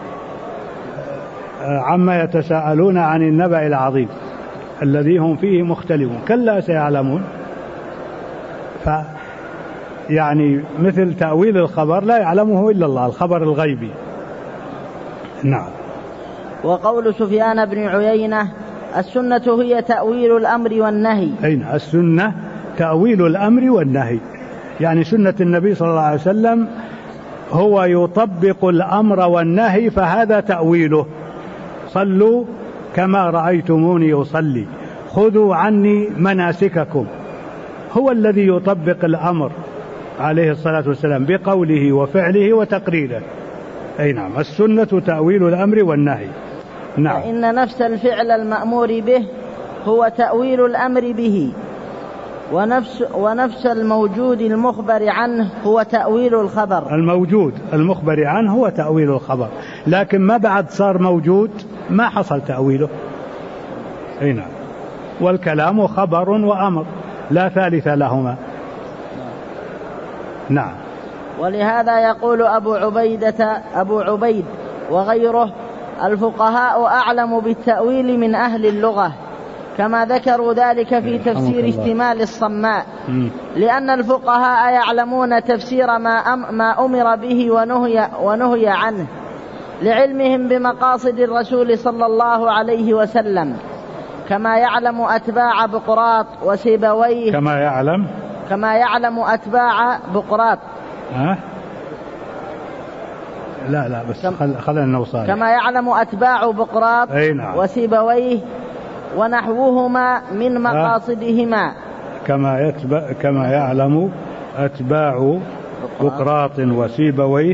عما يتساءلون عن النبأ العظيم الذي هم فيه مختلفون، كلا سيعلمون. يعني مثل تأويل الخبر لا يعلمه إلا الله، الخبر الغيبي. نعم. وقول سفيان بن عيينة: السنة هي تأويل الأمر والنهي. أين السنة؟ تأويل الأمر والنهي، يعني سنة النبي صلى الله عليه وسلم هو يطبق الأمر والنهي، فهذا تأويله. صلوا كما رأيتموني أصلي، خذوا عني مناسككم. هو الذي يطبق الأمر عليه الصلاة والسلام بقوله وفعله وتقريره. أي نعم، السنة تأويل الأمر والنهي. نعم. فإن نفس الفعل المأمور به هو تأويل الأمر به، ونفس الموجود المخبر عنه هو تأويل الخبر. الموجود المخبر عنه هو تأويل الخبر، لكن ما بعد صار موجود ما حصل تأويله. أي نعم. والكلام خبر وأمر لا ثالث لهما. نعم. ولهذا يقول أبو عبيد وغيره: الفقهاء أعلم بالتأويل من أهل اللغة، كما ذكروا ذلك في تفسير اشتمال الصماء، لأن الفقهاء يعلمون تفسير ما أمر به ونهي عنه، لعلمهم بمقاصد الرسول صلى الله عليه وسلم، كما يعلم أتباع بقراط وسيبويه. كما يعلم أتباع بقراط. لا بس خلنا نوصل. كما يعلم أتباع بقراط وسيبويه ونحوهما من مقاصدهما. كما يعلم أتباع بقراط وسيبويه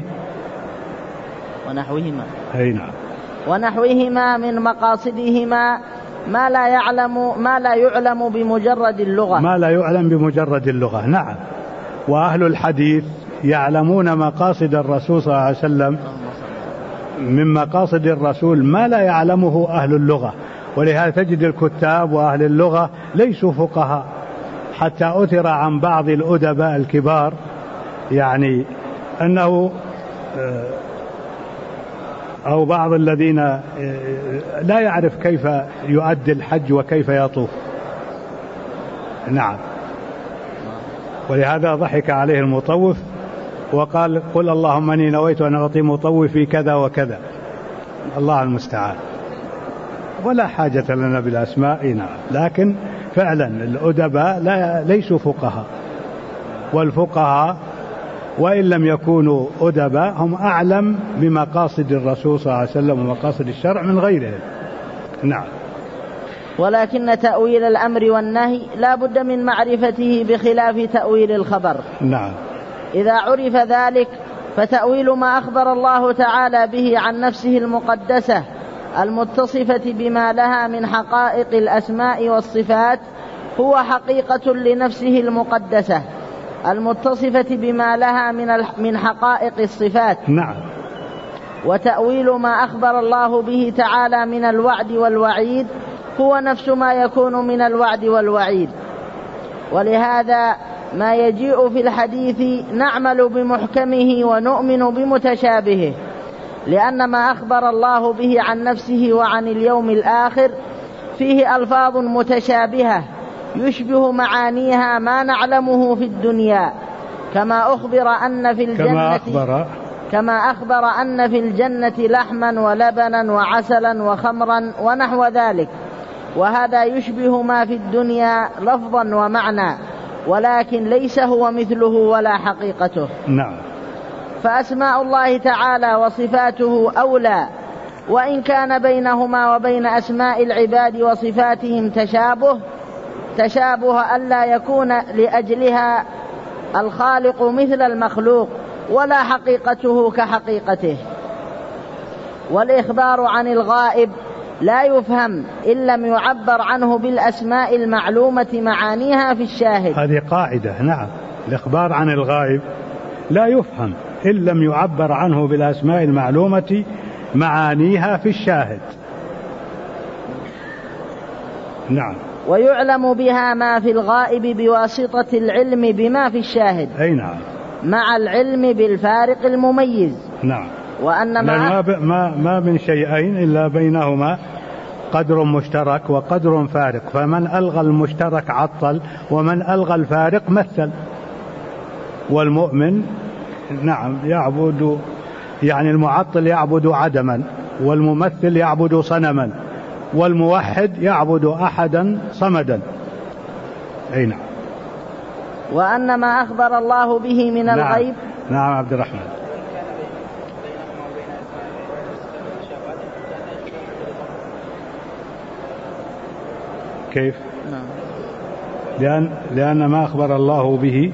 ونحوهما من مقاصدهما ما لا يعلم بمجرد اللغة. نعم. وأهل الحديث يعلمون مقاصد الرسول صلى الله عليه وسلم، من مقاصد الرسول ما لا يعلمه أهل اللغة. ولهذا تجد الكتاب وأهل اللغة ليسوا فقهاء، حتى أثر عن بعض الأدباء الكبار يعني أنه أو بعض الذين لا يعرف كيف يؤدي الحج وكيف يطوف، نعم. ولهذا ضحك عليه المطوف وقال قل اللهم اني نويت ان اعطي مطوفي كذا وكذا. الله المستعان. ولا حاجة لنا بالاسماء. نعم. لكن فعلا الأدباء ليسوا فقهاء، والفقهاء وإن لم يكونوا أدباء هم أعلم بمقاصد الرسول صلى الله عليه وسلم ومقاصد الشرع من غيرهم. نعم. ولكن تأويل الأمر والنهي لا بد من معرفته بخلاف تأويل الخبر. نعم. إذا عرف ذلك فتأويل ما أخبر الله تعالى به عن نفسه المقدسة المتصفة بما لها من حقائق الأسماء والصفات هو حقيقة لنفسه المقدسة المتصفة بما لها من حقائق الصفات. نعم. وتأويل ما أخبر الله به تعالى من الوعد والوعيد هو نفس ما يكون من الوعد والوعيد. ولهذا ما يجيء في الحديث نعمل بمحكمه ونؤمن بمتشابهه، لأن ما أخبر الله به عن نفسه وعن اليوم الآخر فيه ألفاظ متشابهة يشبه معانيها ما نعلمه في الدنيا، كما أخبر أن في الجنة لحما ولبنا وعسلا وخمرا ونحو ذلك، وهذا يشبه ما في الدنيا لفظا ومعنى، ولكن ليس هو مثله ولا حقيقته. نعم. فأسماء الله تعالى وصفاته أولى، وإن كان بينهما وبين أسماء العباد وصفاتهم تشابه ألا يكون لأجلها الخالق مثل المخلوق ولا حقيقته كحقيقته. والإخبار عن الغائب لا يفهم إن لم يعبر عنه بالأسماء المعلومة معانيها في الشاهد. هذه قاعدة. نعم. الإخبار عن الغائب لا يفهم إن لم يعبر عنه بالأسماء المعلومة معانيها في الشاهد. نعم. ويعلم بها ما في الغائب بواسطة العلم بما في الشاهد. أي نعم. مع العلم بالفارق المميز. نعم. وأن ما من شيئين إلا بينهما قدر مشترك وقدر فارق، فمن ألغى المشترك عطل، ومن ألغى الفارق مثل. والمؤمن نعم يعبد، يعني المعطل يعبد عدما، والممثل يعبد صنما، والموحد يعبد أحدا صمدا. أي نعم. وأن ما أخبر الله به من الغيب. نعم عبد الرحمن. كيف؟ لأن ما أخبر الله به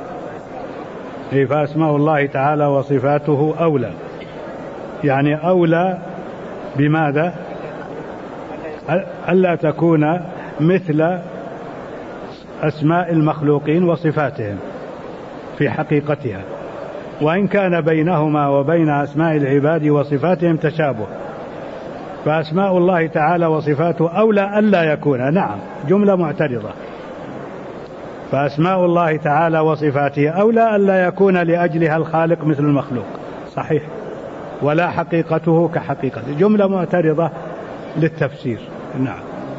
فأسماء الله تعالى وصفاته أولى، يعني أولى بماذا؟ ألا تكون مثل أسماء المخلوقين وصفاتهم في حقيقتها، وإن كان بينهما وبين أسماء العباد وصفاتهم تشابه، فأسماء الله تعالى وصفاته أولى ألا يكون. نعم. جملة معترضة. فأسماء الله تعالى وصفاته أولى ألا يكون لأجلها الخالق مثل المخلوق، صحيح، ولا حقيقته كحقيقته. جملة معترضة للتفسير. نعم.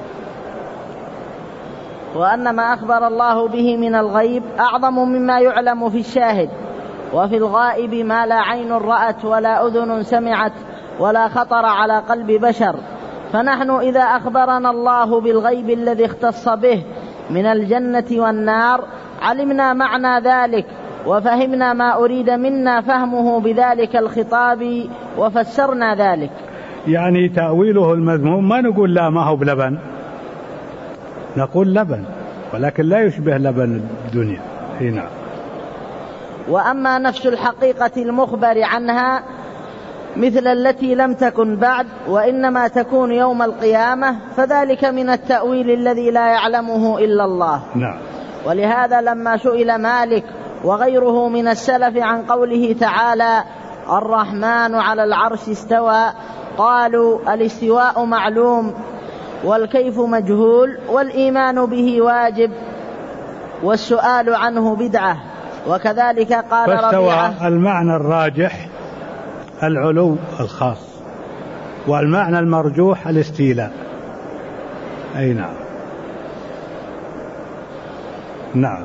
وأن ما أخبر الله به من الغيب أعظم مما يعلم في الشاهد، وفي الغائب ما لا عين رأت ولا أذن سمعت ولا خطر على قلب بشر. فنحن إذا أخبرنا الله بالغيب الذي اختص به من الجنة والنار علمنا معنى ذلك وفهمنا ما أريد منا فهمه بذلك الخطاب وفسرنا ذلك. يعني تأويله المذموم ما نقول لا ما هو بلبن، نقول لبن، ولكن لا يشبه لبن الدنيا. هنا. وأما نفس الحقيقة المخبر عنها مثل التي لم تكن بعد وإنما تكون يوم القيامة فذلك من التأويل الذي لا يعلمه إلا الله. نعم. ولهذا لما سئل مالك وغيره من السلف عن قوله تعالى الرحمن على العرش استوى قالوا الاستواء معلوم والكيف مجهول والإيمان به واجب والسؤال عنه بدعة. وكذلك قال ربيعة المعنى الراجح العلو الخاص، والمعنى المرجوح الاستيلاء. أي نعم. نعم.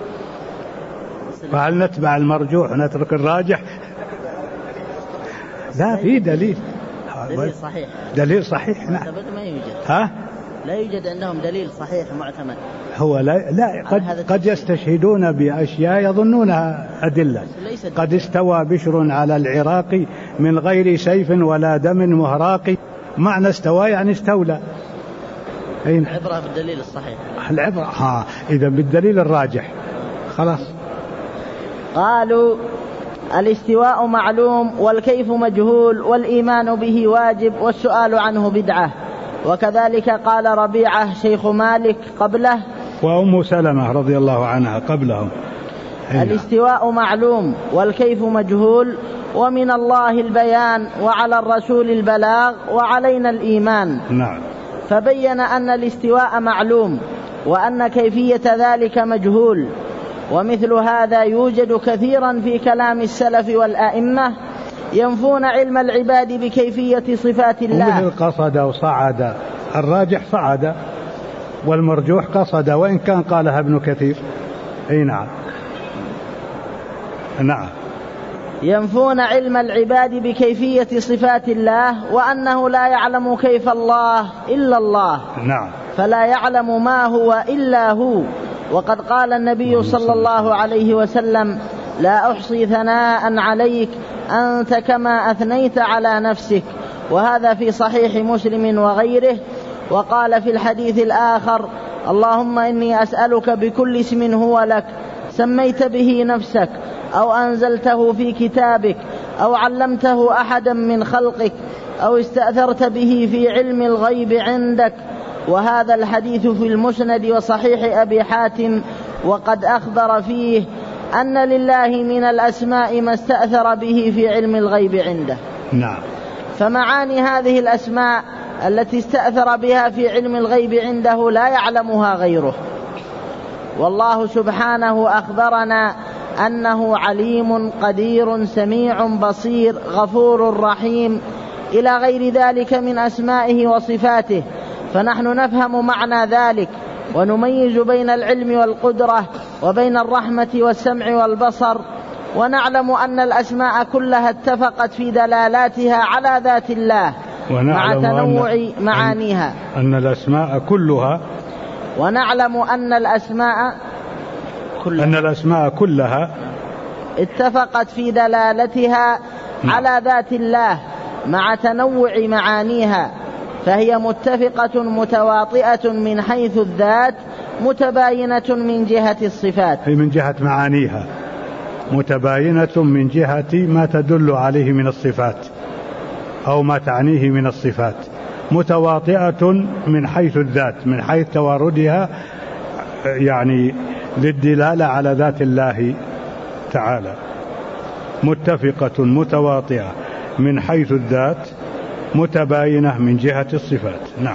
فهل نتبع المرجوح ونترك الراجح؟ لا، في دليل صحيح. دليل صحيح. نعم. ما يوجد. لا يوجد عندهم دليل صحيح معتمد. هو لا قد يستشهدون بأشياء يظنونها أدلة. قد استوى بشر على العراق من غير سيف ولا دم مهراق. معنى استوى يعني استولى. العبرة بالدليل الصحيح. العبرة إذا بالدليل الراجح خلاص. قالوا الاستواء معلوم والكيف مجهول والإيمان به واجب والسؤال عنه بدعة. وكذلك قال ربيعة شيخ مالك قبله وأم سلمة رضي الله عنها قبلهم. الاستواء معلوم والكيف مجهول ومن الله البيان وعلى الرسول البلاغ وعلينا الإيمان. نعم. فبين أن الاستواء معلوم وأن كيفية ذلك مجهول. ومثل هذا يوجد كثيرا في كلام السلف والأئمة ينفون علم العباد بكيفية صفات الله. ومثل قصد وصعد، الراجح صعد والمرجوح قصد، وإن كان قالها ابن كثير. نعم. نعم. ينفون علم العباد بكيفية صفات الله وأنه لا يعلم كيف الله إلا الله. نعم. فلا يعلم ما هو إلا هو. وقد قال النبي صلى الله عليه وسلم لا أحصي ثناء عليك أنت كما أثنيت على نفسك. وهذا في صحيح مسلم وغيره. وقال في الحديث الآخر اللهم إني أسألك بكل اسم هو لك سميت به نفسك أو أنزلته في كتابك أو علمته أحدا من خلقك أو استأثرت به في علم الغيب عندك. وهذا الحديث في المسند وصحيح أبي حاتم. وقد أخبر فيه أن لله من الأسماء ما استأثر به في علم الغيب عنده. نعم. فمعاني هذه الأسماء التي استأثر بها في علم الغيب عنده لا يعلمها غيره. والله سبحانه أخبرنا أنه عليم قدير سميع بصير غفور رحيم إلى غير ذلك من أسمائه وصفاته. فنحن نفهم معنى ذلك ونميز بين العلم والقدرة وبين الرحمة والسمع والبصر. ونعلم أن الأسماء كلها اتفقت في دلالاتها على ذات الله مع تنوع معانيها. أن الأسماء كلها ونعلم أن الأسماء كلها اتفقت في دلالتها على ذات الله مع تنوع معانيها. فهي متفقة متواطئة من حيث الذات متباينة من جهة الصفات، أي من جهة معانيها، متباينة من جهة ما تدل عليه من الصفات أو ما تعنيه من الصفات، متواطئة من حيث الذات، من حيث تواردها يعني للدلالة على ذات الله تعالى، متفقة متواطئة من حيث الذات متباينة من جهة الصفات. نعم.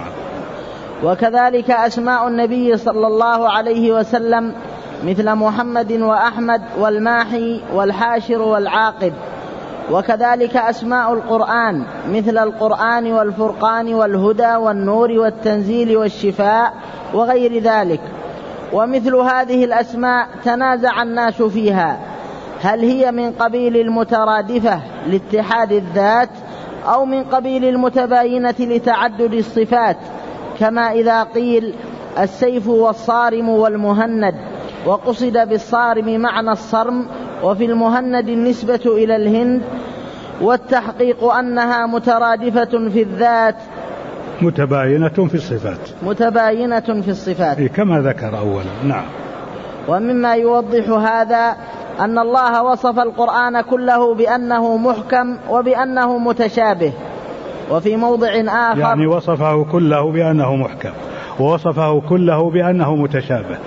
وكذلك أسماء النبي صلى الله عليه وسلم مثل محمد وأحمد والماحي والحاشر والعاقب. وكذلك أسماء القرآن مثل القرآن والفرقان والهدى والنور والتنزيل والشفاء وغير ذلك. ومثل هذه الأسماء تنازع الناس فيها، هل هي من قبيل المترادفة لاتحاد الذات أو من قبيل المتباينة لتعدد الصفات، كما إذا قيل السيف والصارم والمهند، وقصد بالصارم معنى الصرم، وفي المهند النسبة إلى الهند، والتحقيق أنها مترادفة في الذات متباينة في الصفات، متباينة في الصفات كما ذكر أولا. نعم. ومما يوضح هذا أن الله وصف القرآن كله بأنه محكم وبأنه متشابه. وفي موضع آخر يعني وصفه كله بأنه محكم ووصفه كله بأنه متشابه،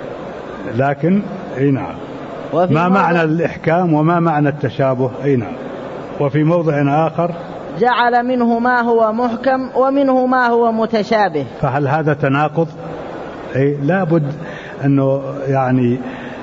لكن نعم ما معنى الإحكام وما معنى التشابه؟ نعم. وفي موضع آخر جعل منه ما هو محكم ومنه ما هو متشابه. فهل هذا تناقض؟ لا بد أنه يعني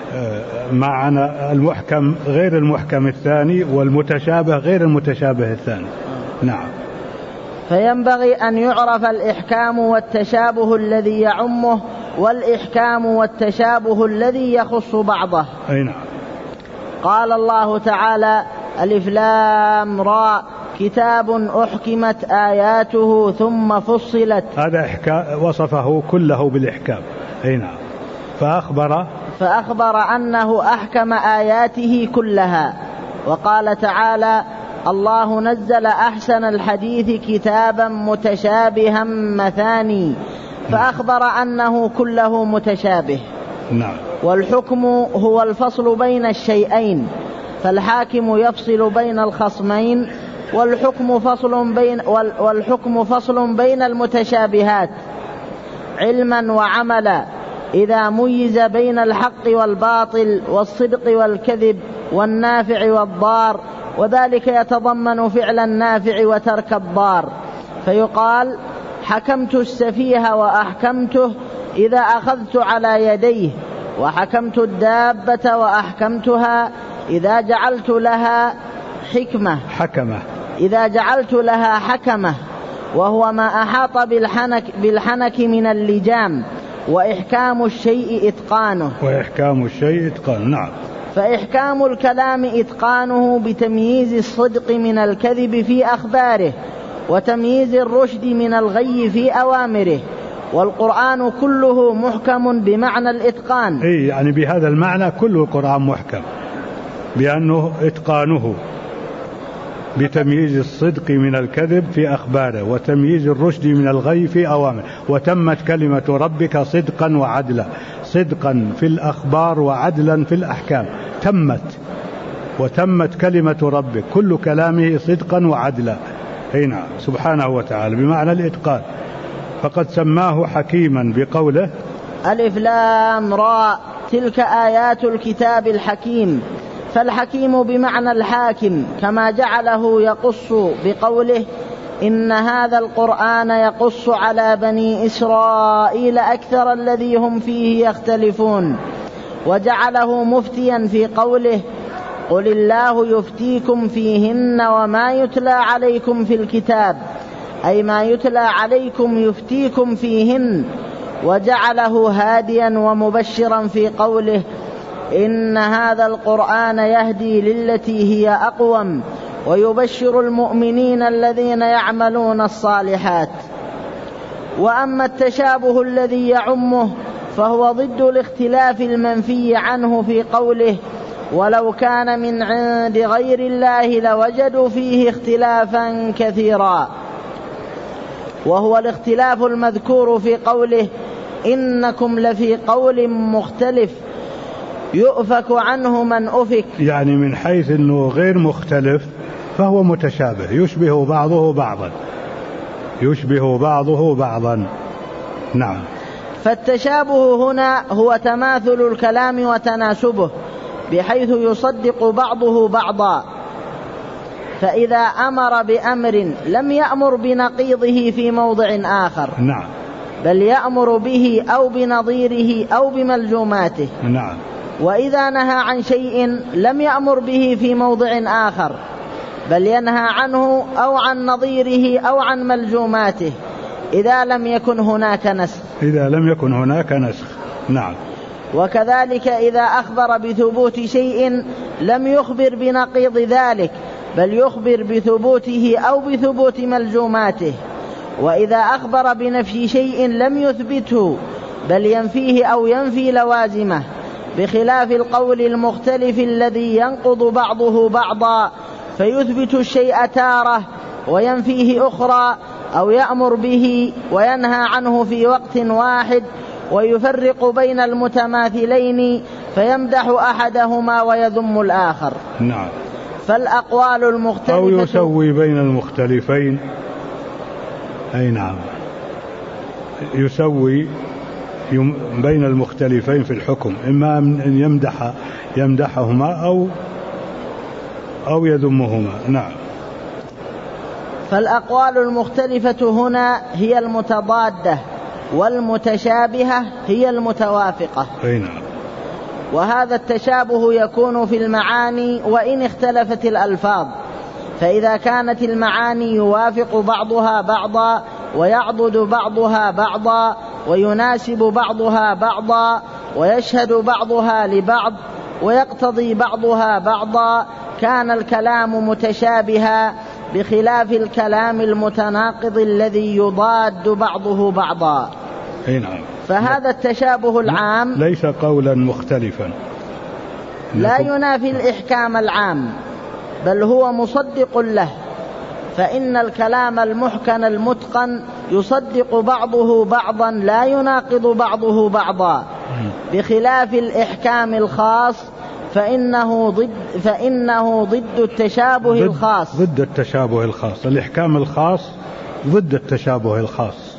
معنى المحكم غير المحكم الثاني والمتشابه غير المتشابه الثاني. نعم. فينبغي أن يعرف الإحكام والتشابه الذي يعمه والإحكام والتشابه الذي يخص بعضه. أي نعم. قال الله تعالى: ألف لام راء كتاب أحكمت آياته ثم فصلت. هذا وصفه كله بالإحكام. أي نعم. فأخبر أنه أحكم آياته كلها. وقال تعالى: الله نزل أحسن الحديث كتابا متشابها مثاني، فأخبر أنه كله متشابه. نعم. والحكم هو الفصل بين الشيئين، فالحاكم يفصل بين الخصمين، والحكم فصل بين المتشابهات علما وعملا، إذا ميز بين الحق والباطل والصدق والكذب والنافع والضار، وذلك يتضمن فعل النافع وترك الضار. فيقال: حكمت السفيه وأحكمته إذا أخذت على يديه، وحكمت الدابة وأحكمتها إذا جعلت لها حكمة، وهو ما أحاط بالحنك من اللجام. وإحكام الشيء إتقانه. نعم. فإحكام الكلام إتقانه بتمييز الصدق من الكذب في أخباره، وتمييز الرشد من الغي في أوامره. والقرآن كله محكم بمعنى الإتقان. يعني بهذا المعنى كل القرآن محكم، بأنه إتقانه بتمييز الصدق من الكذب في أخباره، وتمييز الرشد من الغي في أوامره. وتمت كلمة ربك صدقا وعدلا، صدقا في الأخبار وعدلا في الأحكام. وتمت كلمة ربك، كل كلامه صدقا وعدلا. نعم، سبحانه وتعالى، بمعنى الإتقان. فقد سماه حكيما بقوله: ألف لام راء تلك آيات الكتاب الحكيم. فالحكيم بمعنى الحاكم، كما جعله يقص بقوله: إن هذا القرآن يقص على بني إسرائيل أكثر الذي هم فيه يختلفون. وجعله مفتيا في قوله: قل الله يفتيكم فيهن وما يتلى عليكم في الكتاب، أي ما يتلى عليكم يفتيكم فيهن. وجعله هاديا ومبشرا في قوله: إن هذا القرآن يهدي للتي هي أقوم ويبشر المؤمنين الذين يعملون الصالحات. وأما التشابه الذي يعمه فهو ضد الاختلاف المنفي عنه في قوله: ولو كان من عند غير الله لوجدوا فيه اختلافا كثيرا، وهو الاختلاف المذكور في قوله: إنكم لفي قول مختلف يؤفك عنه من أفك. يعني من حيث أنه غير مختلف فهو متشابه، يشبه بعضه بعضا. نعم. فالتشابه هنا هو تماثل الكلام وتناسبه، بحيث يصدق بعضه بعضا. فإذا أمر بأمر لم يأمر بنقيضه في موضع آخر. نعم. بل يأمر به أو بنظيره أو بملزوماته. نعم. وإذا نهى عن شيء لم يأمر به في موضع آخر، بل ينهى عنه أو عن نظيره أو عن ملزوماته، إذا لم يكن هناك نسخ. نعم. وكذلك إذا أخبر بثبوت شيء لم يخبر بنقيض ذلك، بل يخبر بثبوته أو بثبوت ملزوماته. وإذا أخبر بنفي شيء لم يثبته، بل ينفيه أو ينفي لوازمه، بخلاف القول المختلف الذي ينقض بعضه بعضا، فيثبت الشيء تارة وينفيه أخرى، أو يأمر به وينهى عنه في وقت واحد، ويفرق بين المتماثلين فيمدح أحدهما ويذم الآخر. نعم. فالأقوال المختلفة أو يسوي بين المختلفين. أي نعم، يسوي بين المختلفين في الحكم، إما أن يمدحهما أو يذمهما. نعم. فالأقوال المختلفة هنا هي المتضادة، والمتشابهة هي المتوافقة. أي نعم. وهذا التشابه يكون في المعاني وإن اختلفت الألفاظ، فإذا كانت المعاني يوافق بعضها بعضا ويعضد بعضها بعضا ويناسب بعضها بعضا ويشهد بعضها لبعض ويقتضي بعضها بعضا، كان الكلام متشابها بخلاف الكلام المتناقض الذي يضاد بعضه بعضا. نعم. فهذا التشابه العام ليس قولا مختلفا، لا ينافي الإحكام العام، بل هو مصدق له، فإن الكلام المحكم المتقن يصدق بعضه بعضا لا يناقض بعضه بعضا، بخلاف الإحكام الخاص فإنه ضد التشابه الخاص. ضد التشابه الخاص. الإحكام الخاص ضد التشابه الخاص.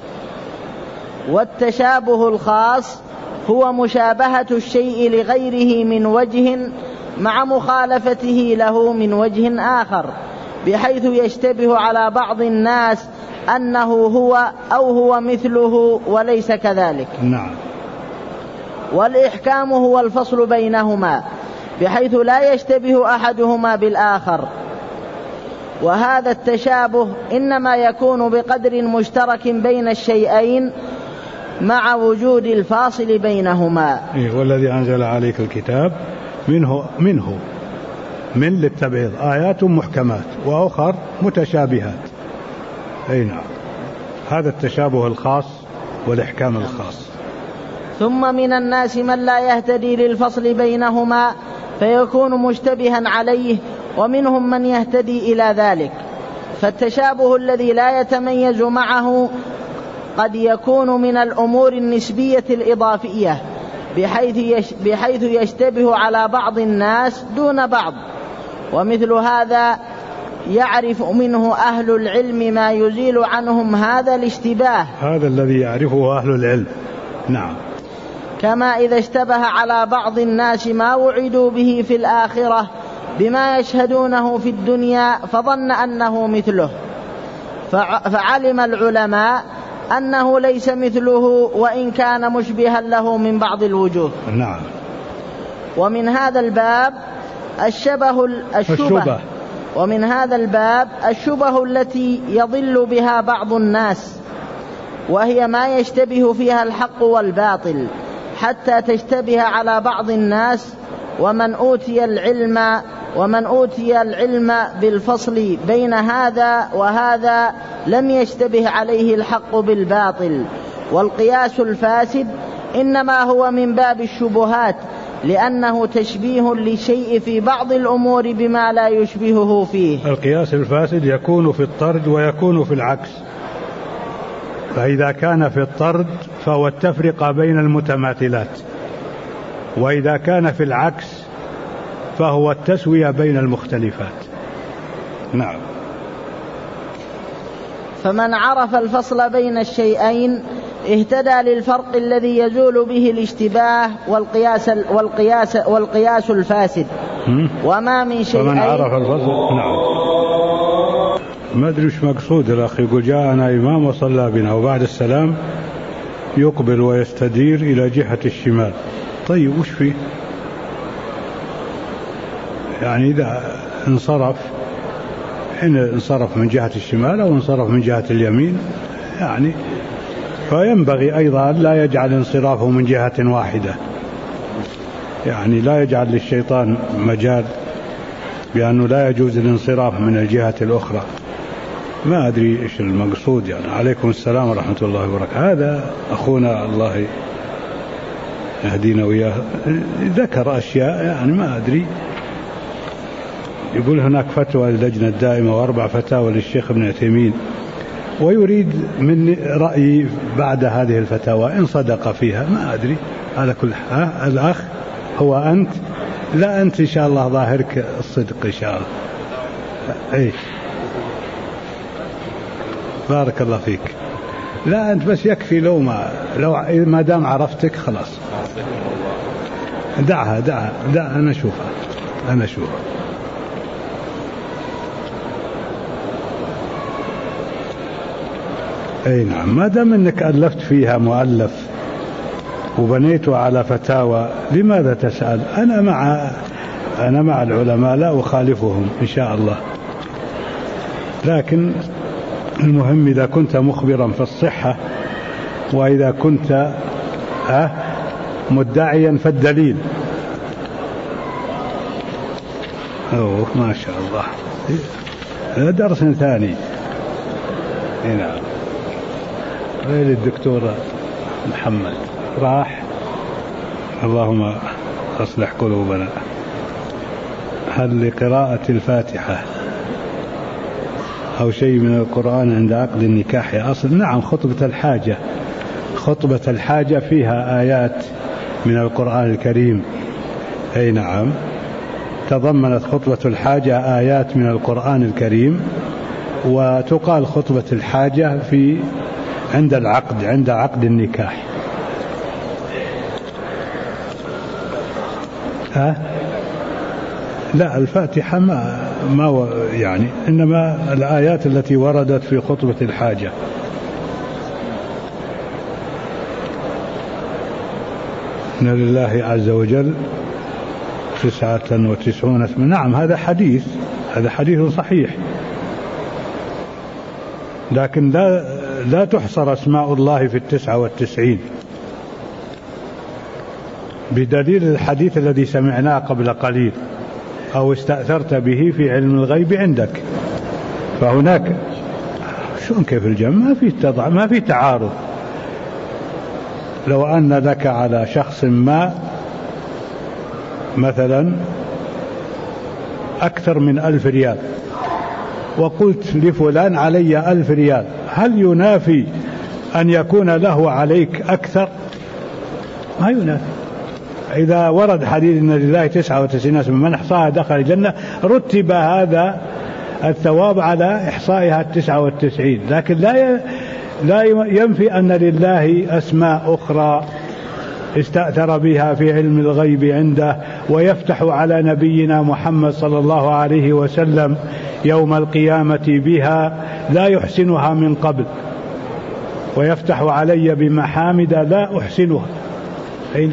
والتشابه الخاص هو مشابهة الشيء لغيره من وجه مع مخالفته له من وجه آخر، بحيث يشتبه على بعض الناس أنه هو أو هو مثله وليس كذلك. نعم. والإحكام هو الفصل بينهما بحيث لا يشتبه أحدهما بالآخر، وهذا التشابه إنما يكون بقدر مشترك بين الشيئين مع وجود الفاصل بينهما. والذي أنزل عليك الكتاب منه من للتبعيض آيات محكمات وأخر متشابهات. نعم. هذا التشابه الخاص والإحكام الخاص. ثم من الناس من لا يهتدي للفصل بينهما فيكون مشتبها عليه، ومنهم من يهتدي إلى ذلك. فالتشابه الذي لا يتميز معه قد يكون من الأمور النسبية الإضافية، بحيث يشتبه على بعض الناس دون بعض، ومثل هذا يعرف منه أهل العلم ما يزيل عنهم هذا الاشتباه. هذا الذي يعرفه أهل العلم. نعم. كما إذا اشتبه على بعض الناس ما وعدوا به في الآخرة بما يشهدونه في الدنيا فظن أنه مثله، فعلم العلماء أنه ليس مثله وإن كان مشبها له من بعض الوجوه. نعم. ومن هذا الباب الشبه ومن هذا الباب الشبه التي يضل بها بعض الناس، وهي ما يشتبه فيها الحق والباطل حتى تشتبه على بعض الناس، ومن أوتي العلم بالفصل بين هذا وهذا لم يشتبه عليه الحق بالباطل. والقياس الفاسد إنما هو من باب الشبهات، لأنه تشبيه لشيء في بعض الأمور بما لا يشبهه فيه. القياس الفاسد يكون في الطرد ويكون في العكس، فإذا كان في الطرد فهو التفرقة بين المتماثلات، وإذا كان في العكس فهو التسوية بين المختلفات. نعم. فمن عرف الفصل بين الشيئين اهتدى للفرق الذي يزول به الاشتباه والقياس الفاسد. وما من شيئين. فمن عرف الفصل. نعم. ما أدري وش مقصود الأخ يقول جاءنا إمام وصلى بنا وبعد السلام يقبل ويستدير إلى جهة الشمال. طيب وش فيه؟ يعني إذا انصرف حين انصرف من جهة الشمال أو انصرف من جهة اليمين، يعني فينبغي أيضا لا يجعل انصرافه من جهة واحدة، يعني لا يجعل للشيطان مجال بأنه لا يجوز الانصراف من الجهة الأخرى. ما أدري إيش المقصود يعني. عليكم السلام ورحمة الله وبركاته. هذا أخونا الله يهدينا وياه ذكر أشياء يعني ما أدري. يقول هناك فتوى للجنة الدائمة و4 فتاوى للشيخ ابن عثيمين، ويريد من رأيي بعد هذه الفتاوى إن صدق فيها ما أدري. على كل حال الأخ هو أنت، لا أنت إن شاء الله ظاهرك الصدق إن شاء الله. إيش بارك الله فيك. لا أنت بس يكفي لو ما دام عرفتك خلاص دعها أنا أشوفها. أي نعم. ما دام أنك ألفت فيها مؤلف وبنيت على فتاوى لماذا تسأل؟ أنا مع العلماء لا أخالفهم إن شاء الله، لكن المهم إذا كنت مخبرا في الصحة وإذا كنت مدعيا فالدليل. أوه ما شاء الله، هذا درس ثاني. نعم. غير الدكتور محمد راح، اللهم أصلح قلوبنا. هل لقراءة الفاتحة أو شيء من القرآن عند عقد النكاح أصل؟ نعم، خطبة الحاجة فيها آيات من القرآن الكريم. أي نعم، تضمنت خطبة الحاجة آيات من القرآن الكريم، وتقال خطبة الحاجة عند عقد النكاح. لا، الفاتحة ما يعني، إنما الآيات التي وردت في خطبة الحاجة. إن لله عز وجل 99 اسما. نعم، هذا حديث صحيح، لكن لا تحصر أسماء الله في 99، بدليل الحديث الذي سمعناه قبل قليل: أو استأثرت به في علم الغيب عندك. فهناك شلون كيف الجمع؟ ما في تعارض. لو أن لك على شخص ما مثلا أكثر من 1000 ريال، وقلت لفلان علي 1000 ريال، هل ينافي أن يكون له عليك أكثر؟ ما ينافي. إذا ورد حديث إن لله 99 اسما من أحصاها دخل الجنة، رتب هذا الثواب على إحصائها 99، لكن لا ينفي أن لله أسماء أخرى استأثر بها في علم الغيب عنده، ويفتح على نبينا محمد صلى الله عليه وسلم يوم القيامة بها لا يحسنها من قبل، ويفتح علي بمحامد لا أحسنها. أين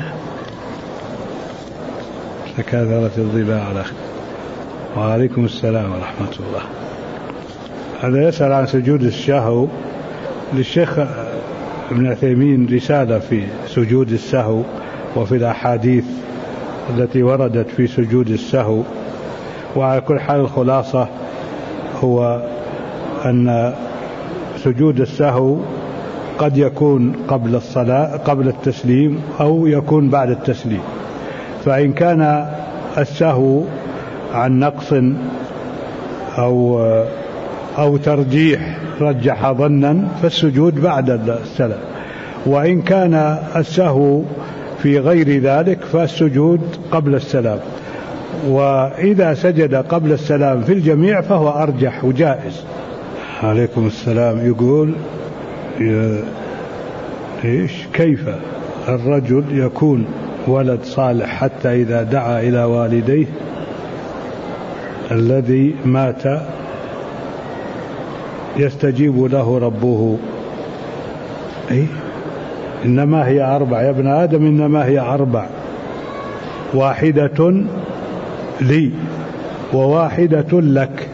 تكاثرت الظباء على أخي. وعليكم السلام ورحمة الله. هذا يسأل عن سجود السهو. للشيخ ابن عثيمين رسالة في سجود السهو وفي الأحاديث التي وردت في سجود السهو. وعلى كل حال الخلاصة هو أن سجود السهو قد يكون قبل الصلاة، قبل التسليم، أو يكون بعد التسليم. فإن كان السهو عن نقص أو ترجيح رجح ظنا فالسجود بعد السلام، وإن كان السهو في غير ذلك فالسجود قبل السلام. وإذا سجد قبل السلام في الجميع فهو أرجح وجائز. عليكم السلام. يقول كيف الرجل يكون ولد صالح حتى إذا دعا إلى والديه الذي مات يستجيب له ربه؟ إنما هي 4 يا ابن آدم، إنما هي 4: واحدة لي، وواحدة لك،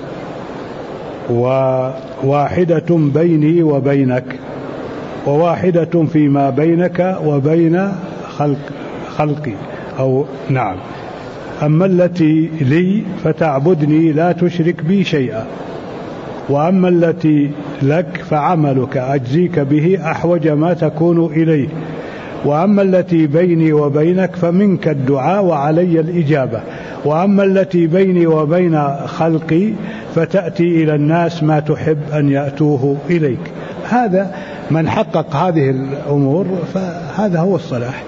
وواحدة بيني وبينك، وواحدة فيما بينك وبين خلقي. أو نعم، أما التي لي فتعبدني لا تشرك بي شيئا، وأما التي لك فعملك أجزيك به أحوج ما تكون إليه، وأما التي بيني وبينك فمنك الدعاء وعلي الإجابة، وأما التي بيني وبين خلقي فتأتي إلى الناس ما تحب أن يأتوه إليك. هذا من حقق هذه الأمور فهذا هو الصلاح.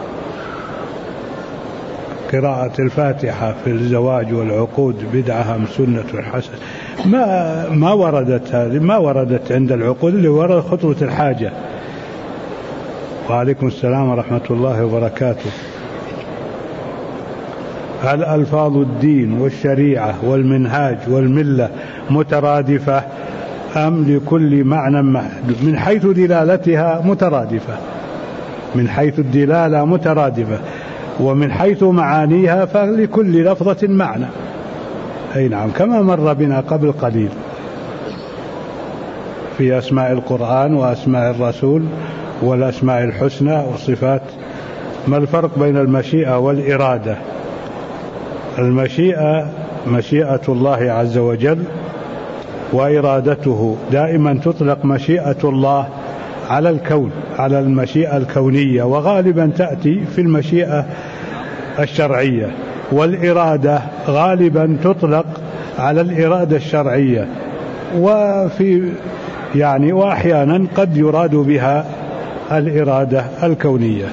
قراءة الفاتحة في الزواج والعقود بدعة أم سنة حسنة؟ ما وردت هذه، ما وردت عند العقود، اللي ورد خطوة الحاجة. وعليكم السلام ورحمة الله وبركاته. هل ألفاظ الدين والشريعة والمنهاج والملة مترادفة أم لكل معنى محدود؟ من حيث دلالتها مترادفة، من حيث الدلالة مترادفة، ومن حيث معانيها فلكل لفظة معنى. أي نعم، كما مر بنا قبل قليل في أسماء القرآن وأسماء الرسول والأسماء الحسنى والصفات. ما الفرق بين المشيئة والإرادة؟ المشيئة مشيئة الله عز وجل، وإرادته دائما تطلق مشيئة الله على الكون، على المشيئة الكونية، وغالبا تأتي في المشيئة الشرعية، والإرادة غالبا تطلق على الإرادة الشرعية، وأحيانا قد يراد بها الإرادة الكونية.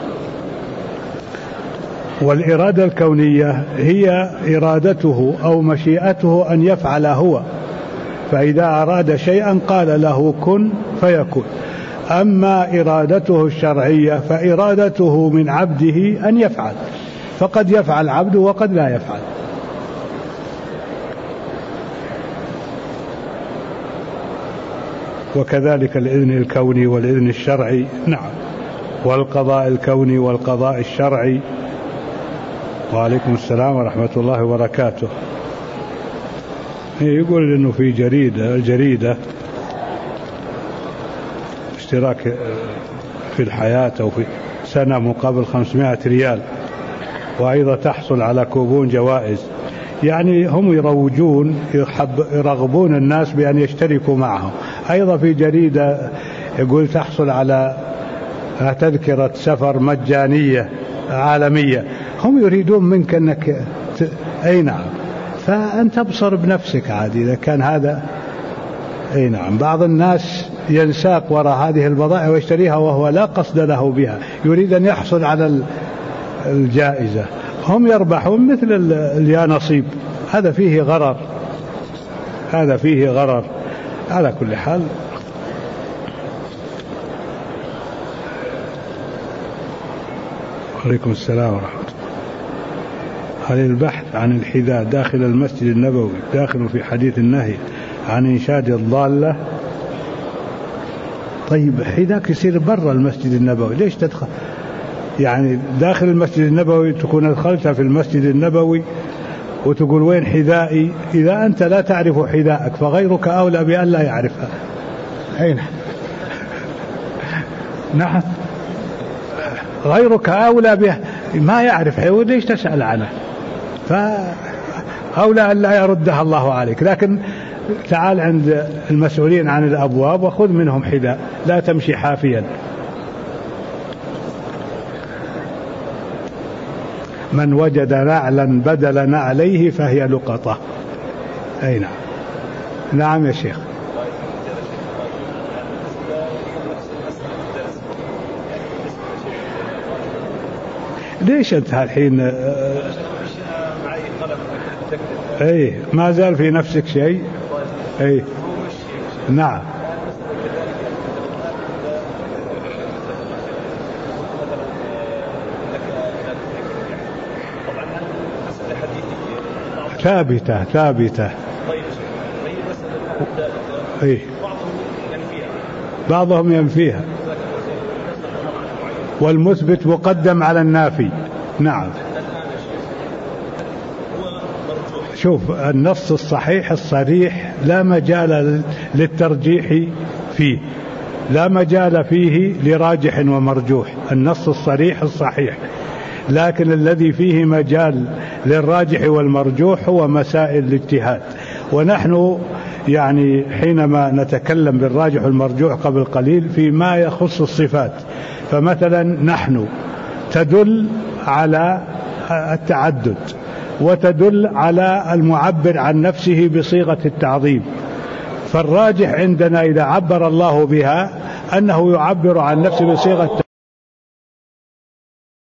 والإرادة الكونية هي إرادته أو مشيئته أن يفعل هو، فإذا أراد شيئا قال له كن فيكون. أما إرادته الشرعية فإرادته من عبده أن يفعل، فقد يفعل عبده وقد لا يفعل. وكذلك الإذن الكوني والإذن الشرعي، نعم، والقضاء الكوني والقضاء الشرعي. وعليكم السلام ورحمة الله وبركاته. يقول إنه في الجريدة اشتراك في الحياة أو في سنة مقابل 500 ريال، وأيضا تحصل على كوبون جوائز. يعني هم يرغبون الناس بأن يشتركوا معهم. أيضا في جريدة يقول تحصل على تذكرة سفر مجانية عالمية. هم يريدون منك أنك أي نعم، فأنت ابصر بنفسك عادي إذا كان هذا. أي نعم، بعض الناس ينساق وراء هذه البضائع ويشتريها وهو لا قصد له بها، يريد أن يحصل على الجائزة. هم يربحون مثل اليانصيب. هذا فيه غرر، هذا فيه غرر. على كل حال، عليكم السلام ورحمة الله. هل البحث عن الحذاء داخل المسجد النبوي داخل في حديث النهي عن إنشاد الضالة؟ طيب حذاك يصير برا المسجد النبوي، ليش تدخل يعني داخل المسجد النبوي؟ تكون أدخلت في المسجد النبوي وتقول وين حذائي؟ إذا أنت لا تعرف حذائك فغيرك أولى بأن لا يعرفها. أين؟ نعم، غيرك أولى به ما يعرف حذائه، ليش تسأل عنه؟ فأولى أن لا يردها الله عليك. لكن تعال عند المسؤولين عن الأبواب وخذ منهم حذاء، لا تمشي حافيا. من وجد نعلا بدل نعليه فهي لقطة. أي نعم. نعم يا شيخ. ليش أنت الحين أي ما زال في نفسك شيء؟ أي نعم. ثابتة. أي بعضهم ينفيها، والمثبت مقدم على النافي. نعم. شوف، النص الصحيح الصريح لا مجال للترجيح فيه، لا مجال فيه لراجح ومرجوح. النص الصريح الصحيح، لكن الذي فيه مجال للراجح والمرجوح هو مسائل الاجتهاد. ونحن يعني حينما نتكلم بالراجح والمرجوح قبل قليل فيما يخص الصفات، فمثلا نحن تدل على التعدد، وتدل على المعبر عن نفسه بصيغة التعظيم. فالراجح عندنا إذا عبر الله بها أنه يعبر عن نفسه بصيغة